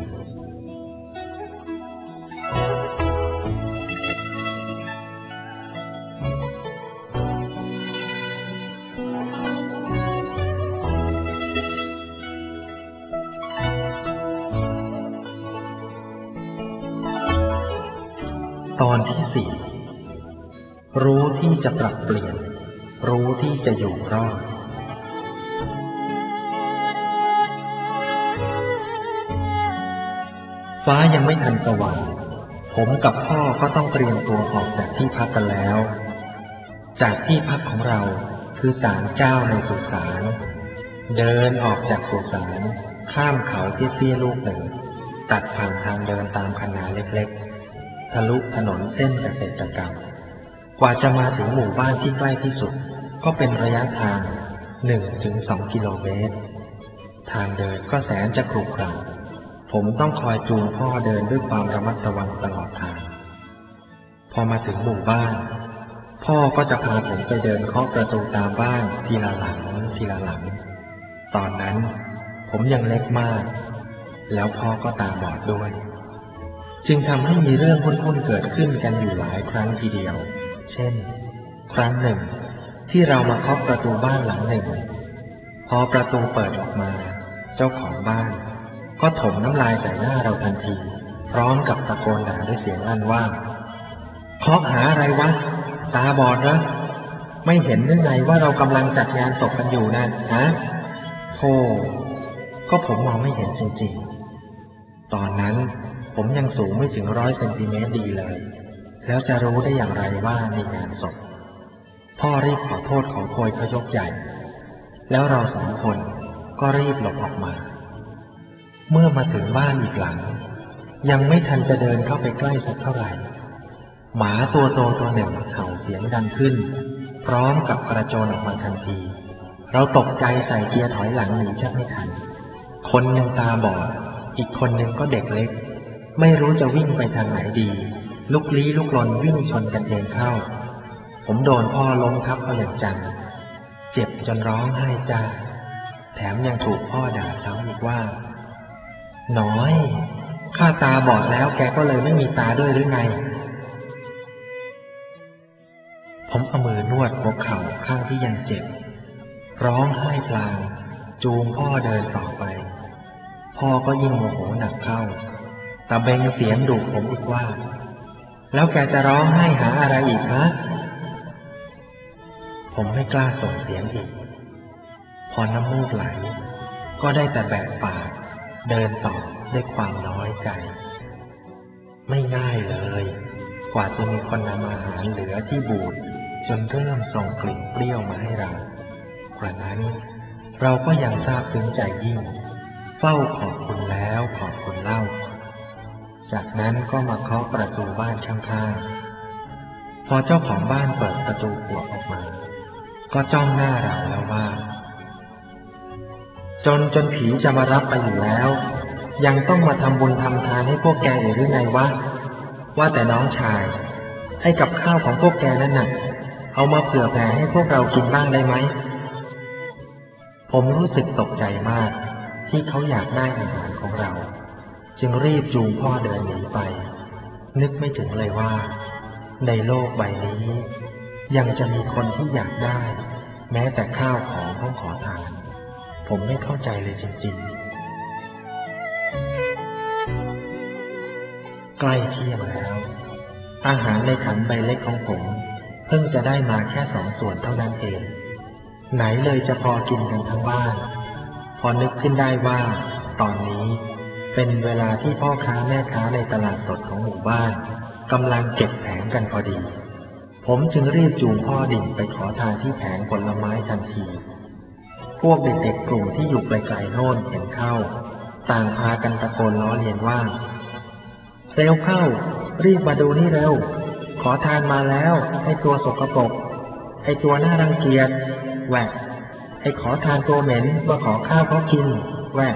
ตอนที่ 4รู้ที่จะปรับเปลี่ยนรู้ที่จะอยู่รอดฟ้ายังไม่ทันสว่างผมกับพ่อก็ต้องเตรียมตัวออกจากที่พักกันแล้วจากที่พักของเราคือศาลเจ้าในสุสานเดินออกจากสุสานข้ามเขาเตี้ยๆลูกหนึ่งตัดผ่านทางเดินตามคันนาเล็กๆทะลุถนนเส้นเกษตรกรรมกว่าจะมาถึงหมู่บ้านที่ใกล้ที่สุดก็เป็นระยะทาง 1-2 กิโลเมตรทางเดินก็แสนจะขรุขระผมต้องคอยจูงพ่อเดินด้วยความระมัดระวังตลอดทางพอมาถึงหมู่บ้านพ่อก็จะพาผมไปเดินเคาะประตูตามบ้านทีละหลังทีละหลังตอนนั้นผมยังเล็กมากแล้วพ่อก็ตาบอดด้วยจึงทำให้มีเรื่องวุ่นๆเกิดขึ้นกันอยู่หลายครั้งทีเดียวเช่นครั้งหนึ่งที่เรามาเคาะประตูบ้านหลังหนึ่งพอประตูเปิดออกมาเจ้าของบ้านก็ถมน้ำลายใส่หน้าเราทันทีพร้อมกับตะโกนด่าด้วยเสียงลั่นว่าเคาะหาอะไรวะตาบอดเหรอไม่เห็นหรือไงว่าเรากำลังจัดงานศพกันอยู่นะฮะโธ่ก็ผมมองไม่เห็นจริงๆตอนนั้นผมยังสูงไม่ถึง100 เซนติเมตรดีเลยแล้วจะรู้ได้อย่างไรว่ามีงานศพพ่อรีบขอโทษขอโพยเขายกใหญ่แล้วเราสองคนก็รีบหลบออกมาเมื่อมาถึงบ้านอีกหลังยังไม่ทันจะเดินเข้าไปใกล้สักเท่าไหร่หมาตัวโตตัวหนึ่งเห่าเสียงดังขึ้นพร้อมกับกระโจนออกมาทันทีเราตกใจใส่เกียร์ถอยหลังหนีแทบไม่ทันคนหนึ่งตาบอดอีกคนหนึ่งก็เด็กเล็กไม่รู้จะวิ่งไปทางไหนดีลุกลี้ลุกลนวิ่งชนกันเองเข้าผมโดนพ่อล้มทับเอาอย่างจังเจ็บจนร้องไห้จ้าแถมยังถูกพ่อด่าซ้ำอีกว่าน้อยข้าตาบอดแล้วแกก็เลยไม่มีตาด้วยหรือไงผมเอามือนวดหัวเข่าข้างที่ยังเจ็บร้องไห้พลางจูงพ่อเดินต่อไปพ่อก็ยิ่งโมโหหนักเข้าตะเบงเสียงดุผมอีกว่าแล้วแกจะร้องไห้หาอะไรอีกฮะผมไม่กล้าส่งเสียงอีกพอน้ำมูกไหลก็ได้แต่แบกปากเดินต่อด้วยความน้อยใจไม่ง่ายเลยกว่าจะมีคนนำอาหารเหลือที่บูดจนเริ่มส่งกลิ่นเปรี้ยวมาให้เรากระนั้นเราก็ยังซาบซึ้งใจยิ่งเฝ้าขอบคุณแล้วขอบคุณเล่าจากนั้นก็มาเคาะประตูบ้านข้างๆพอเจ้าของบ้านเปิดประตูปวกออกมาก็จ้องหน้าเราแล้วว่าจนผีจะมารับไปอยู่แล้วยังต้องมาทำบุญทำทานให้พวกแกอยู่หรือไงวะว่าแต่น้องชายให้กับข้าวของพวกแกนั่นน่ะเอามาเผื่อแผ่ให้พวกเรากินบ้างได้ไหมผมรู้สึกตกใจมากที่เขาอยากได้อาหารของเราจึงรีบจูงพ่อเดินหนีไปนึกไม่ถึงเลยว่าในโลกใบนี้ยังจะมีคนที่อยากได้แม้แต่ข้าวของต้องขอทานผมไม่เข้าใจเลยจริงๆใกล้เที่ยงแล้วอาหารในขันใบเล็กของผมเพิ่งจะได้มาแค่2 ส่วนเท่านั้นเองไหนเลยจะพอกินกันทั้งบ้านพอนึกขึ้นได้ว่าตอนนี้เป็นเวลาที่พ่อค้าแม่ค้าในตลาดสดของหมู่บ้านกำลังเก็บแผงกันพอดีผมจึงรีบจูงพ่อดิ่งไปขอทานที่แผงผลไม้ทันทีพวกเด็กๆกลุ่มที่อยู่ไกลๆโน่นเห็นเข้าต่างพากันตะโกนล้อเลียนว่าเร็วเข้ารีบมาดูนี่เร็วขอทานมาแล้วไอ้ตัวสกปรกไอ้ตัวน่ารังเกียจแหวกไอ้ขอทานตัวเหม็นมาขอข้าวเขากินแหวก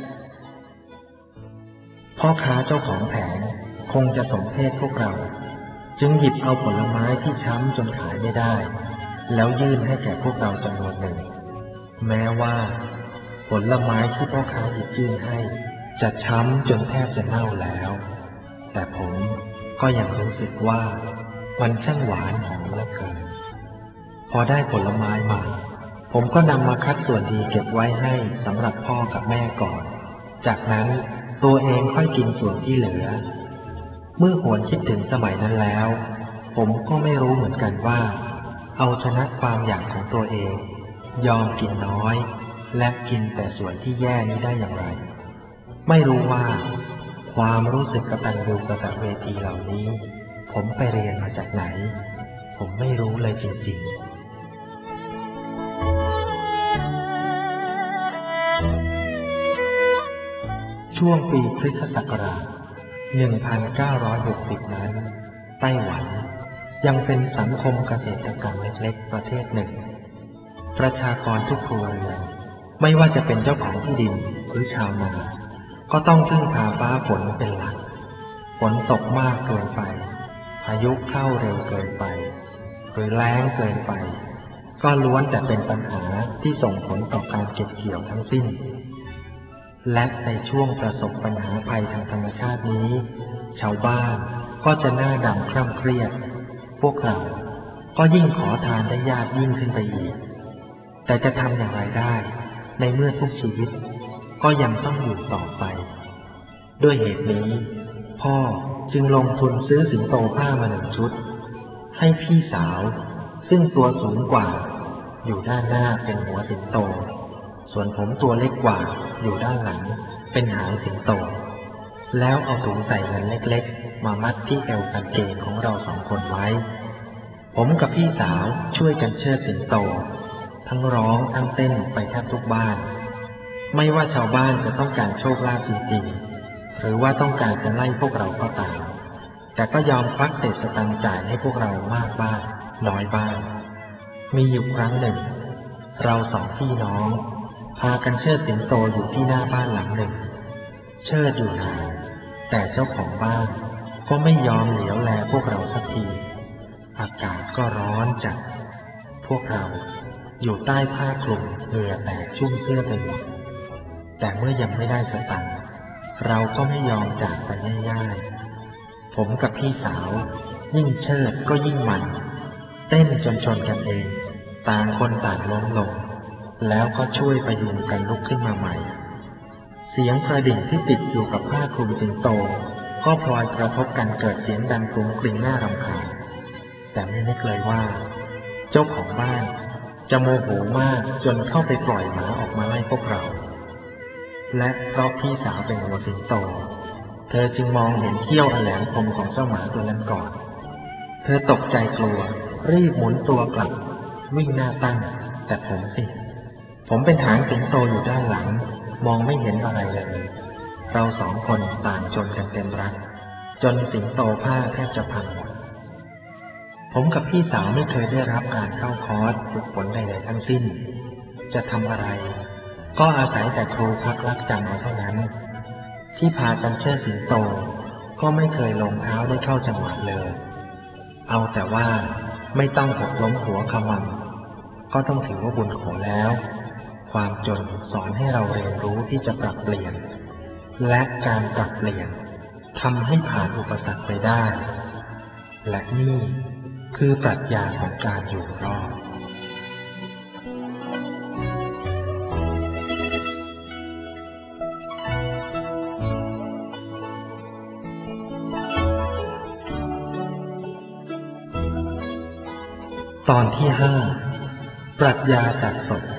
พ่อค้าเจ้าของแผงคงจะสมเพชพวกเราจึงหยิบเอาผลไม้ที่ช้ำจนขายไม่ได้แล้วยื่นให้แก่พวกเราจำนวนหนึ่งแม้ว่าผลไม้ที่พ่อค้าหยิบยื่นให้จะช้ำจนแทบจะเน่าแล้วแต่ผมก็ยังรู้สึกว่ามันช่างหวานหอมเหลือเกินพอได้ผลไม้มาผมก็นำมาคัดส่วนดีเก็บไว้ให้สำหรับพ่อกับแม่ก่อนจากนั้นตัวเองค่อยกินส่วนที่เหลือเมื่อหวนคิดถึงสมัยนั้นแล้วผมก็ไม่รู้เหมือนกันว่าเอาชนะความอยากของตัวเองยอมกินน้อยและกินแต่ส่วนที่แย่นี้ได้อย่างไรไม่รู้ว่าความรู้สึกกตัญญูกตเวทีเหล่านี้ผมไปเรียนมาจากไหนผมไม่รู้เลยจริงๆช่วงปีคริสตศักราช 1960 นั้นไต้หวันยังเป็นสังคมเกษตรกรรมเล็กๆประเทศหนึ่งประชากรทุกครัวเรือนไม่ว่าจะเป็นเจ้าของที่ดินหรือชาวนาก็ต้องพึ่งพาฟ้าฝนเป็นหลักฝนตกมากเกินไปพายุเข้าเร็วเกินไปหรือแล้งเกินไปก็ล้วนแต่เป็นปัญหาที่ส่งผลต่อการเก็บเกี่ยวทั้งสิ้นและในช่วงประสบปัญหาภัยทางธรรมชาตินี้ชาวบ้านก็จะหน้าดำคร่ำเครียดพวกเราก็ยิ่งขอทานได้ยากยิ่งขึ้นไปอีกแต่จะทำอย่างไรได้ในเมื่อทุกชีวิตก็ยังต้องอยู่ต่อไปด้วยเหตุนี้พ่อจึงลงทุนซื้อสิงโตผ้ามา1 ชุดให้พี่สาวซึ่งตัวสูงกว่าอยู่ด้านหน้าเป็นหัวสิงโตส่วนผมตัวเล็กกว่าอยู่ด้านหลังเป็นหางสิงโตแล้วเอาถุงใส่เงินเล็กๆมามัดที่เอวกางเกงของเรา2 คนไว้ผมกับพี่สาวช่วยกันเชิดสิงโตทั้งร้องทั้งเต้นไปแทบทุกบ้านไม่ว่าชาวบ้านจะต้องการโชคลาภจริงๆหรือว่าต้องการจะไล่พวกเราก็ตามแต่ก็ยอมควักเศษสตังค์จ่ายให้พวกเรามากบ้างน้อยบ้างมีอยู่ครั้งหนึ่งเรา2 พี่น้องพากันเชิดสิงโตอยู่ที่หน้าบ้านหลังหนึ่งเชิดอยู่นานแต่เจ้าของบ้านก็ไม่ยอมเหลียวแลพวกเราสักทีอากาศก็ร้อนจัดพวกเราอยู่ใต้ผ้าคลุมเหงื่อแตกชุ่มเสื้อไปหมดแต่เมื่อยังไม่ได้สตังค์เราก็ไม่ยอมจากไปง่ายๆผมกับพี่สาวยิ่งเชิดก็ยิ่งมันเต้นจนชนกันเองต่างคนต่างล้มลงแล้วก็ช่วยประยุงกันลุกขึ้นมาใหม่เสียงกระดิ่งที่ติดอยู่กับผ้าคลุมสิงโตก็พลอยกระทบกันเกิดเสียงดังกรุ้งกริ่งน่ารำคาญแต่ไม่นึกเลยว่าเจ้าของบ้านจะโมโหมากจนเข้าไปปล่อยหมาออกมาไล่พวกเราและเพราะพี่สาวเป็นหัวสิงโตเธอจึงมองเห็นเขี้ยวแหลมคมของเจ้าหมาตัวนั้นก่อนเธอตกใจกลัวรีบหมุนตัวกลับวิ่งหน้าตั้งแต่ผมเป็นหางสิงโตอยู่ด้านหลังมองไม่เห็นอะไรเลยเราสองคนต่างชนกันเต็มรักจนสิงโตผ้าแทบจะพังหมดผมกับพี่สาวไม่เคยได้รับการเข้าคอร์สฝึกฝนใดๆทั้งสิ้นจะทำอะไรก็อาศัยแต่ครูพักรักจำเอาเท่านั้นที่พากันเชิดสิงโตก็ไม่เคยลงเท้าได้เข้าจังหวะเลยเอาแต่ว่าไม่ต้องหกล้มหัวขมำก็ต้องถือว่าบุญโขแล้วความจนสอนให้เราเรียนรู้ที่จะปรับเปลี่ยนและการปรับเปลี่ยนทำให้ผ่านอุปสรรคไปได้และนี่คือปรัชญาของการอยู่รอดตอนที่ 5 ปรัชญาจากศพ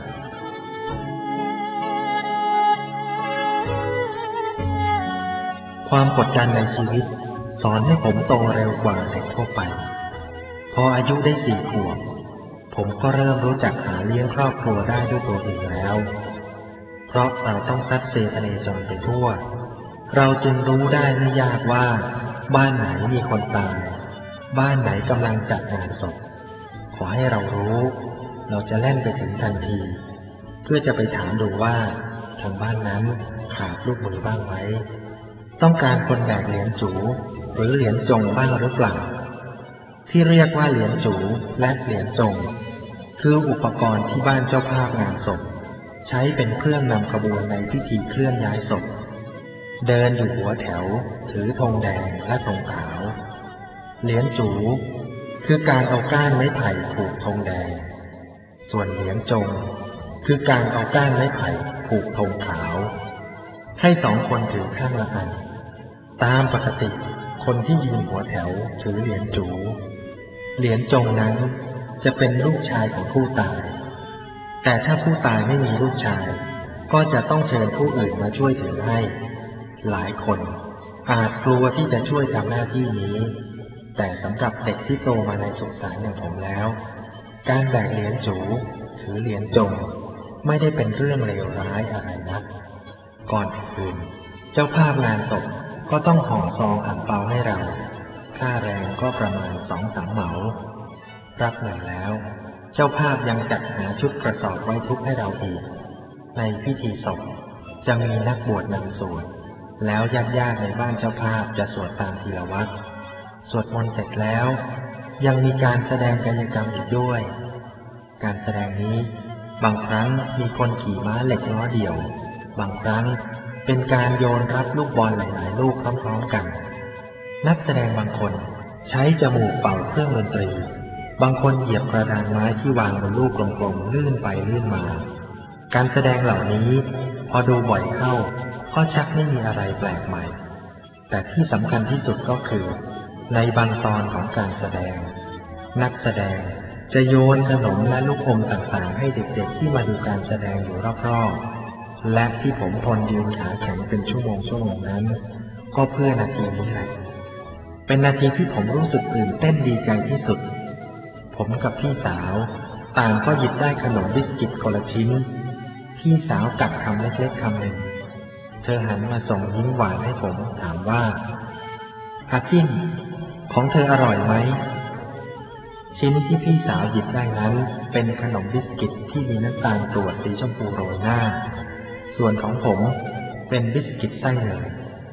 ความกดดันในชีวิตสอนให้ผมโตเร็วกว่าเด็กทั่วไปพออายุได้4 ขวบผมก็เริ่มรู้จักหาเลี้ยงครอบครัวได้ด้วยตัวเองแล้วเพราะเราต้องซัดเซทะเลจรไปทั่วเราจึงรู้ได้ไม่ยากว่าบ้านไหนมีคนตายบ้านไหนกำลังจัดงานศพขอให้เรารู้เราจะแล่นไปถึงทันทีเพื่อจะไปถามดูว่าทางบ้านนั้นขาดลูกมือบ้างไหมต้องการคนแบกเหรียญจูหรือเหรียญจงบ้างหรือเปล่าที่เรียกว่าเหรียญจูและเหรียญจงคืออุปกรณ์ที่บ้านเจ้าภาพงานศพใช้เป็นเครื่องนำขบวนในพิธีเคลื่อนย้ายศพเดินอยู่หัวแถวถือธงแดงและธงขาวเหรียญจูคือการเอาก้านไม้ไผ่ผูกธงแดงส่วนเหรียญจงคือการเอาก้านไม้ไผ่ผูกธงขาวให้2 คนถือข้างละอันตามปกติคนที่ยืนหัวแถวถือเหรียญจูเหรียญจงนั้นจะเป็นลูกชายของผู้ตายแต่ถ้าผู้ตายไม่มีลูกชายก็จะต้องเชิญผู้อื่นมาช่วยถือให้หลายคนอาจกลัวที่จะช่วยทำหน้าที่นี้แต่สำหรับเด็กที่โตมาในสุสานอย่างผมแล้วการแบกเหรียญจูถือเหรียญจงไม่ได้เป็นเรื่องเลวร้ายอะไรนักก่อนอื่นเจ้าภาพงานศพก็ต้องห่อซองอั่งเปาให้เราค่าแรงก็ประมาณ2-3 เหมารับเงินแล้วเจ้าภาพยังจัดหาชุดกระสอบไว้ทุกให้เราอีกในพิธีศพจะมีนักบวชนำสวดแล้วญาติในบ้านเจ้าภาพจะสวดตามทีละวัดสวดมนต์เสร็จแล้วยังมีการแสดงกายกรรมอีกด้วยการแสดงนี้บางครั้งมีคนขี่ม้าเหล็กล้อเดี่ยวบางครั้งเป็นการโยนรับลูกบอลหลายๆลูกพร้อมๆกันนักแสดงบางคนใช้จมูกเป่าเครื่องดนตรีบางคนเหยียบกระดานไม้ที่วางบนลูกกลมๆลื่นไปลื่นมาการแสดงเหล่านี้พอดูบ่อยเข้าก็ชักไม่มีอะไรแปลกใหม่แต่ที่สำคัญที่สุดก็คือในบางตอนของการแสดงนักแสดงจะโยนขนมและลูกอมต่างๆให้เด็กๆที่มาดูการแสดงอยู่รอบๆและที่ผมทนยืนขาแข็งเป็นชั่วโมงนั้นก็เพื่อนาทีนี้แหละเป็นนาทีที่ผมรู้สึกตื่นเต้นดีใจที่สุดผมกับพี่สาวต่างก็หยิบได้ขนมบิสกิตคนละชิ้นพี่สาวกัดคำเล็กๆคำหนึ่งเธอหันมาส่งยิ้มหวานให้ผมถามว่าอาจิ้นของเธออร่อยไหมชิ้นที่พี่สาวหยิบได้นั้นเป็นขนมบิสกิตที่มีน้ำตาลกรวดสีชมพูโรยหน้าส่วนของผมเป็นบิสกิตไส้เนย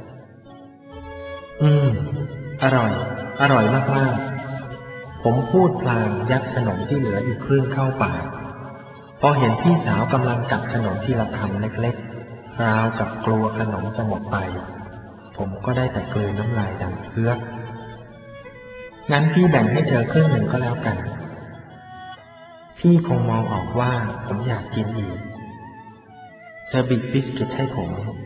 อร่อยมากๆผมพูดพลางยัดขนมที่เหลืออีกครึ่งเข้าปากพอเห็นพี่สาวกำลังกัดขนมทีละคำเล็กๆราวกับกลัวขนมจะหมดไปผมก็ได้แต่กลืนน้ำลายดังเฮือกงั้นพี่แบ่งให้เธอครึ่งหนึ่งก็แล้วกันพี่คงมองออกว่าผมอยากกินอีกเธอบิดบิสกิตให้ผม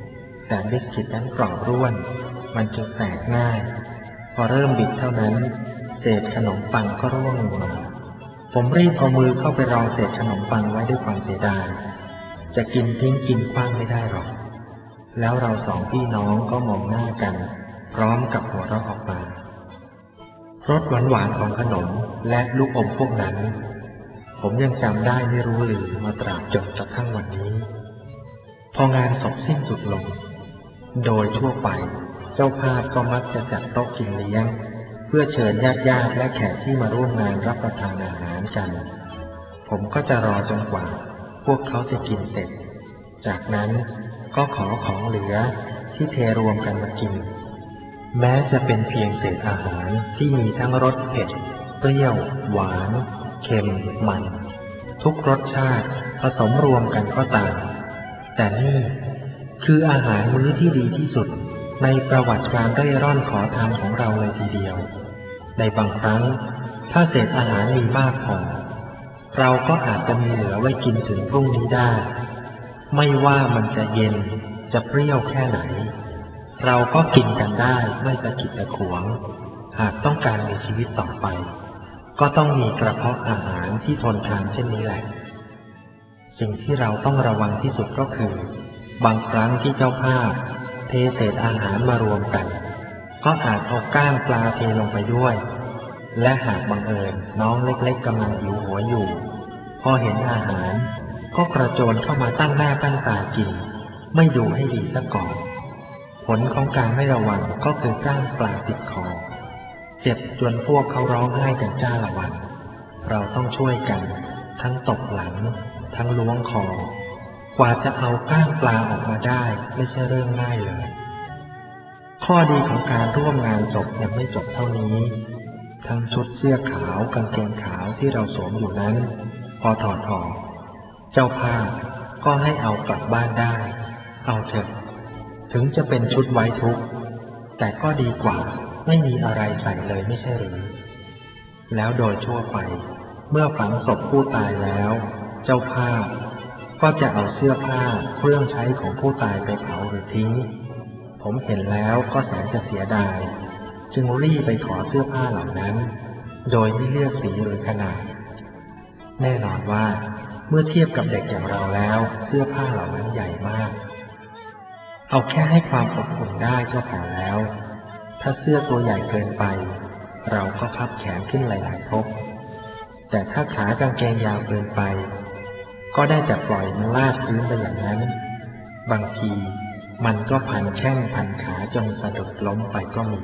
แต่บิสกิตนั้นกรอบร่วนมันจึงแตกง่ายพอเริ่มบิดเท่านั้นเศษขนมปังก็ร่วงลงมาผมรีบเอามือเข้าไปรองเศษขนมปังไว้ด้วยความเสียดายจะกินทิ้งกินขว้างไม่ได้หรอกแล้วเราสองพี่น้องก็มองหน้ากันพร้อมกับหัวเราะออกมารสหวานๆของขนมและลูกอมพวกนั้นผมยังจำได้ไม่รู้ลืมมาตราบจนกระทั่งวันนี้พองานศพสิ้นสุดลงโดยทั่วไปเจ้าภาพก็มักจะจัดโต๊ะกินเลี้ยงเพื่อเชิญญาติและแขกที่มาร่วมงานรับประทานอาหารกันผมก็จะรอจนกว่าพวกเขาจะกินเสร็จจากนั้นก็ขอของเหลือที่เทรวมกันมากินแม้จะเป็นเพียงเศษอาหารที่มีทั้งรสเผ็ดเปรี้ยวหวานเค็มมันทุกรสชาติผสมรวมกันก็ตามแต่นี่คืออาหารมื้อที่ดีที่สุดในประวัติการเร่ร่อนขอทานของเราเลยทีเดียวในบางครั้งถ้าเศษอาหารมีมากพอเราก็อาจจะมีเหลือไว้กินถึงพรุ่งนี้ได้ไม่ว่ามันจะเย็นจะเปรี้ยวแค่ไหนเราก็กินกันได้ไม่ตะขิดตะขวงหากต้องการมีชีวิตต่อไปก็ต้องมีกระเพาะอาหารที่ทนทานเช่นนี้แหละสิ่งที่เราต้องระวังที่สุดก็คือบางครั้งที่เจ้าภาพเทเศษอาหารมารวมกันก็อาจเอาก้างปลาเทลงไปด้วยและหากบังเอิญน้องเล็กๆกำลังหิวหัวอยู่พอเห็นอาหารก็กระโจนเข้ามาตั้งหน้าตั้งตากินไม่ดูให้ดีซะก่อนผลของการไม่ระวังก็คือก้างปลาติดคอเจ็บจนพวกเขาร้องไห้กันจ้าละวันเราต้องช่วยกันทั้งตบหลังทั้งล้วงคอกว่าจะเอาก้างปลาออกมาได้ไม่ใช่เรื่องง่ายเลยข้อดีของการร่วมงานศพยังไม่จบเท่านี้ทั้งชุดเสื้อขาวกางเกงขาวที่เราสวมอยู่นั้นพอถอดออกเจ้าภาพก็ให้เอากลับบ้านได้เอาเถอะถึงจะเป็นชุดไว้ทุกข์แต่ก็ดีกว่าไม่มีอะไรใส่เลยไม่ใช่หรือแล้วโดยทั่วไปเมื่อฝังศพผู้ตายแล้วเจ้าภาพก็จะเอาเสื้อผ้าเครื่องใช้ของผู้ตายไปเผาหรือทิ้งผมเห็นแล้วก็แสนจะเสียดายจึงรีบไปขอเสื้อผ้าเหล่านั้นโดยไม่เลือกสีหรือขนาดแน่นอนว่าเมื่อเทียบกับเด็กอย่างเราแล้วเสื้อผ้าเหล่านั้นใหญ่มากเอาแค่ให้ความอบอุ่นได้ก็พอแล้วถ้าเสื้อตัวใหญ่เกินไปเราก็พับแขนขึ้นหลายๆทบแต่ถ้าขากางเกงยาวเกินไปก็ได้แต่ปล่อยมันลาดพื้นไปอย่างนั้นบางทีมันก็พันแข้งพันขาจนสะดุดล้มไปก็มี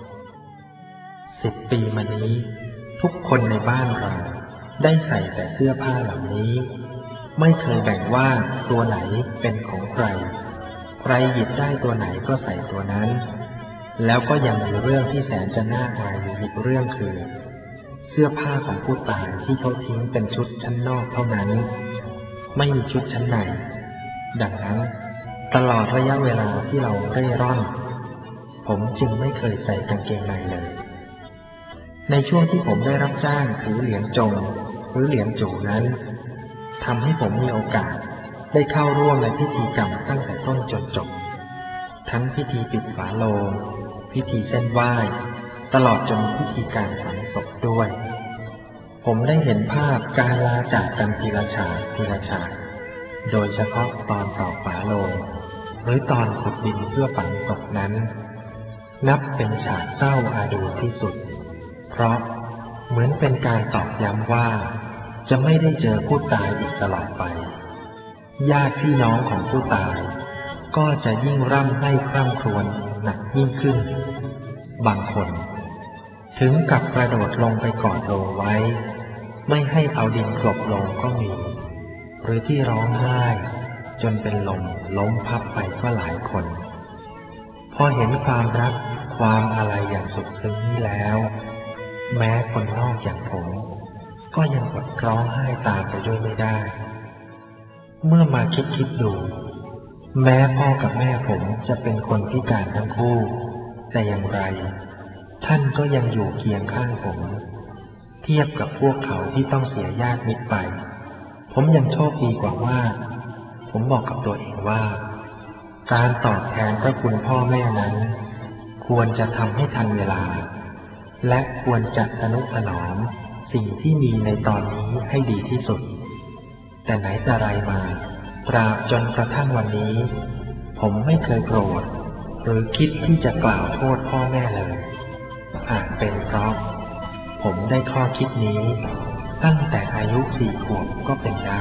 10 ปีมานี้ทุกคนในบ้านเราได้ใส่แต่เสื้อผ้าเหล่านี้ไม่เคยแบ่งว่าตัวไหนเป็นของใครใครหยิบได้ตัวไหนก็ใส่ตัวนั้นแล้วก็ยังมีเรื่องที่แสนจะน่าอายอยู่อีกเรื่องคือเสื้อผ้าของผู้ตายที่เขาทิ้งเป็นชุดชั้นนอกเท่านั้นไม่มีชุดชั้นในดังนั้นตลอดระยะเวลาที่เราเร่ร่อนผมจึงไม่เคยใส่กางเกงในเลยในช่วงที่ผมได้รับจ้างถือเหรียญจงหรือเหรียญจู่นั้นทำให้ผมมีโอกาสได้เข้าร่วมในพิธีกรรมตั้งแต่ต้นจนจบทั้งพิธีปิดฝาโลงพิธีเส้นไหว้ตลอดจนพิธีการฝังศพด้วยผมได้เห็นภาพการลาจากกันทีละฉากทีละฉากโดยเฉพาะตอนต่อฝาโลงหรือตอนขุดดินเพื่อฝังศพนั้นนับเป็นฉากเศร้าอาดูที่สุดเพราะเหมือนเป็นการตอกย้ำว่าจะไม่ได้เจอผู้ตายอีกตลอดไปญาติพี่น้องของผู้ตายก็จะยิ่งร่ำไห้คร่ำครวญหนักยิ่งขึ้นบางคนถึงกับกระโดดลงไปกอดโลงไว้ไม่ให้เอาดินกลบลงก็มีหรือที่ร้องไห้จนเป็นลมล้มพับไปก็หลายคนพอเห็นความรักความอะไรอย่างสุดซึ้งนี้แล้วแม้คนนอกอย่างผมก็ยังอดร้องไห้ตามไปด้วยไม่ได้เมื่อมาคิดดูแม้พ่อกับแม่ผมจะเป็นคนพิการทั้งคู่แต่อย่างไรท่านก็ยังอยู่เคียงข้างผมเทียบกับพวกเขาที่ต้องเสียญาติมิตรไปผมยังโชคดีกว่าว่าผมบอกกับตัวเองว่าการตอบแทนพระคุณพ่อแม่นั้น ควรจะทำให้ทันเวลาและควรจะทนุถนอมสิ่งที่มีในตอนนี้ให้ดีที่สุดแต่ไหนแต่ไรมาตราบจนกระทั่งวันนี้ ผมไม่เคยโกรธหรือคิดที่จะกล่าวโทษพ่อแม่เลยอาจเป็นเพราะผมได้ข้อคิดนี้ตั้งแต่อายุ4 ขวบก็เป็นได้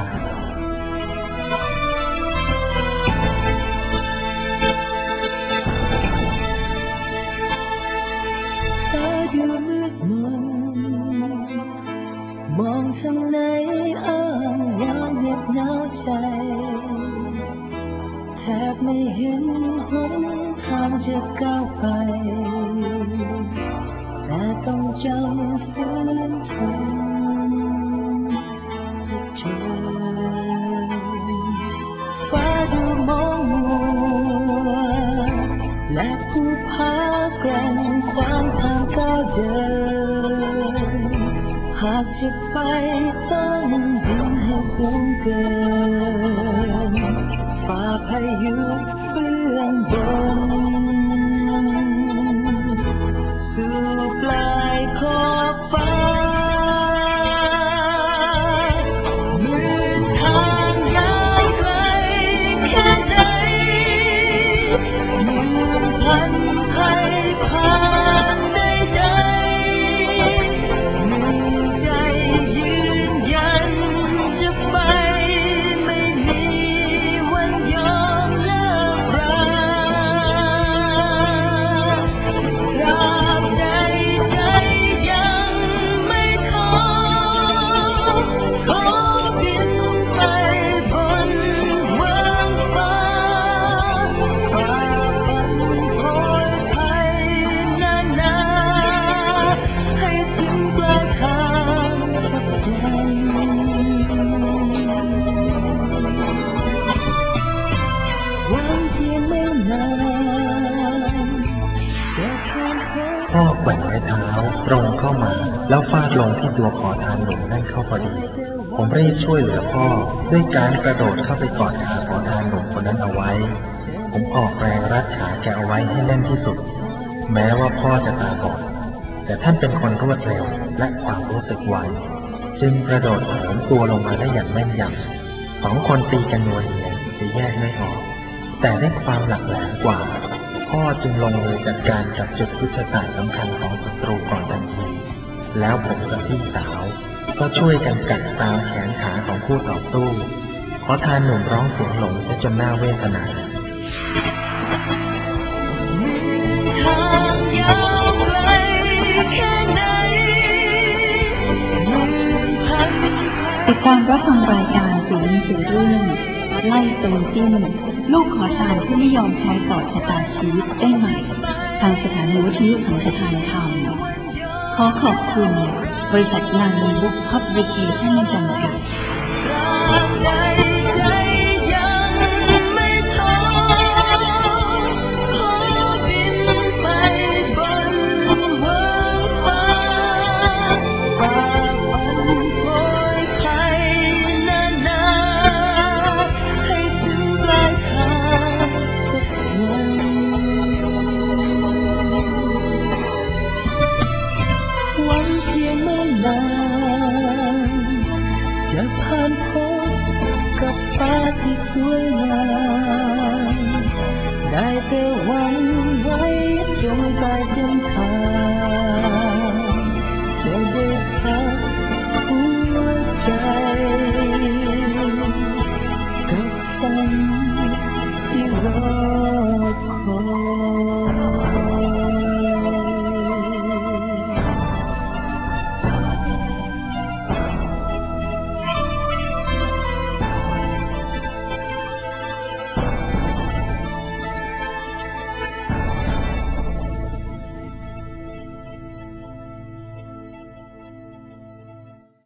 ดูมืดมนมองทางไหนอ้างว้างเหน็บหนาวใจแทบไม่เห็นหนทางจะก้าวไปแต่ต้องจำฝืนทนเจอฟ้าดูมองมัวและผู้พาแกร่งความทางก้าวเดินหากจะไปต้องบินให้สูงเกินฝ่าพายุเบื้องบนสู่ปลายขอบฟ้าเหมือนทางยาวไกลแค่ไหนเหมือนพันภัยผ่านใดๆมีใจยืนยันจะไปไม่มีวันยอมเลิกราตราบใดใจยังไม่ท้อขอบินไปบนเวิ้งฟ้าฝ่าฟันโผยภัยนานาให้ถึงปลายทางสักวันหวังเพียงไม่นานจะผ่านพ้นพ่อแกว่งไม้เท้าตรงเข้ามาแล้วฟาดลงที่ตัวขอทานหนุ่มนั่นเข้าพอดีผมรีบช่วยเหลือพ่อด้วยการกระโดดเข้าไปกอดขาขอทานหนุ่มคนนั้นเอาไว้ผมออกแรงรัดขาแกเอาไว้ให้แน่นที่สุดแม้ว่าพ่อจะตาบอดแต่ท่านเป็นคนรวดเร็วและความรู้สึกไวจึงกระโดดโหนตัวลงมาได้อย่างแม่นยำ2 คนตีกันนัวเนียจะแยกไม่ออกแต่ได้ความหลักแหลมกว่าพ่อจึงลงมือจัดการกับจุดยุทธศาสตร์สำคัญของศัตรูก่อนทันทีแล้วผมกับพี่สาวก็ช่วยกันกัดตามแขนขาของผู้ต่อสู้ขอทานหนุ่มร้องเสียงหลงจนน่าเวทนาทางยาวไกลแค่ไหนหมื่นพันติดตามรับฟังรายการสื่อหนังสือเรื่องไล่ตูนจิ้นลูกขอทานที่ไม่ยอมแพ้ต่อชะตาชีวิตได้ใหม่ทางสถานีวิทยุสังฆทานธรรมขอขอบคุณบริษัทนานีบุ๊กพับลิเคชั่นจำกัดตราบใดใจยังไม่ท้อขอบินไปบนเวิ้งฟ้าฝ่าฟันโผยภัยนานาให้ถึงปลายทางสักวันหวังเพียงไม่นานจะผ่านพ้นกับฟ้าที่สวยงามได้แต่หวังไว้จนปลาย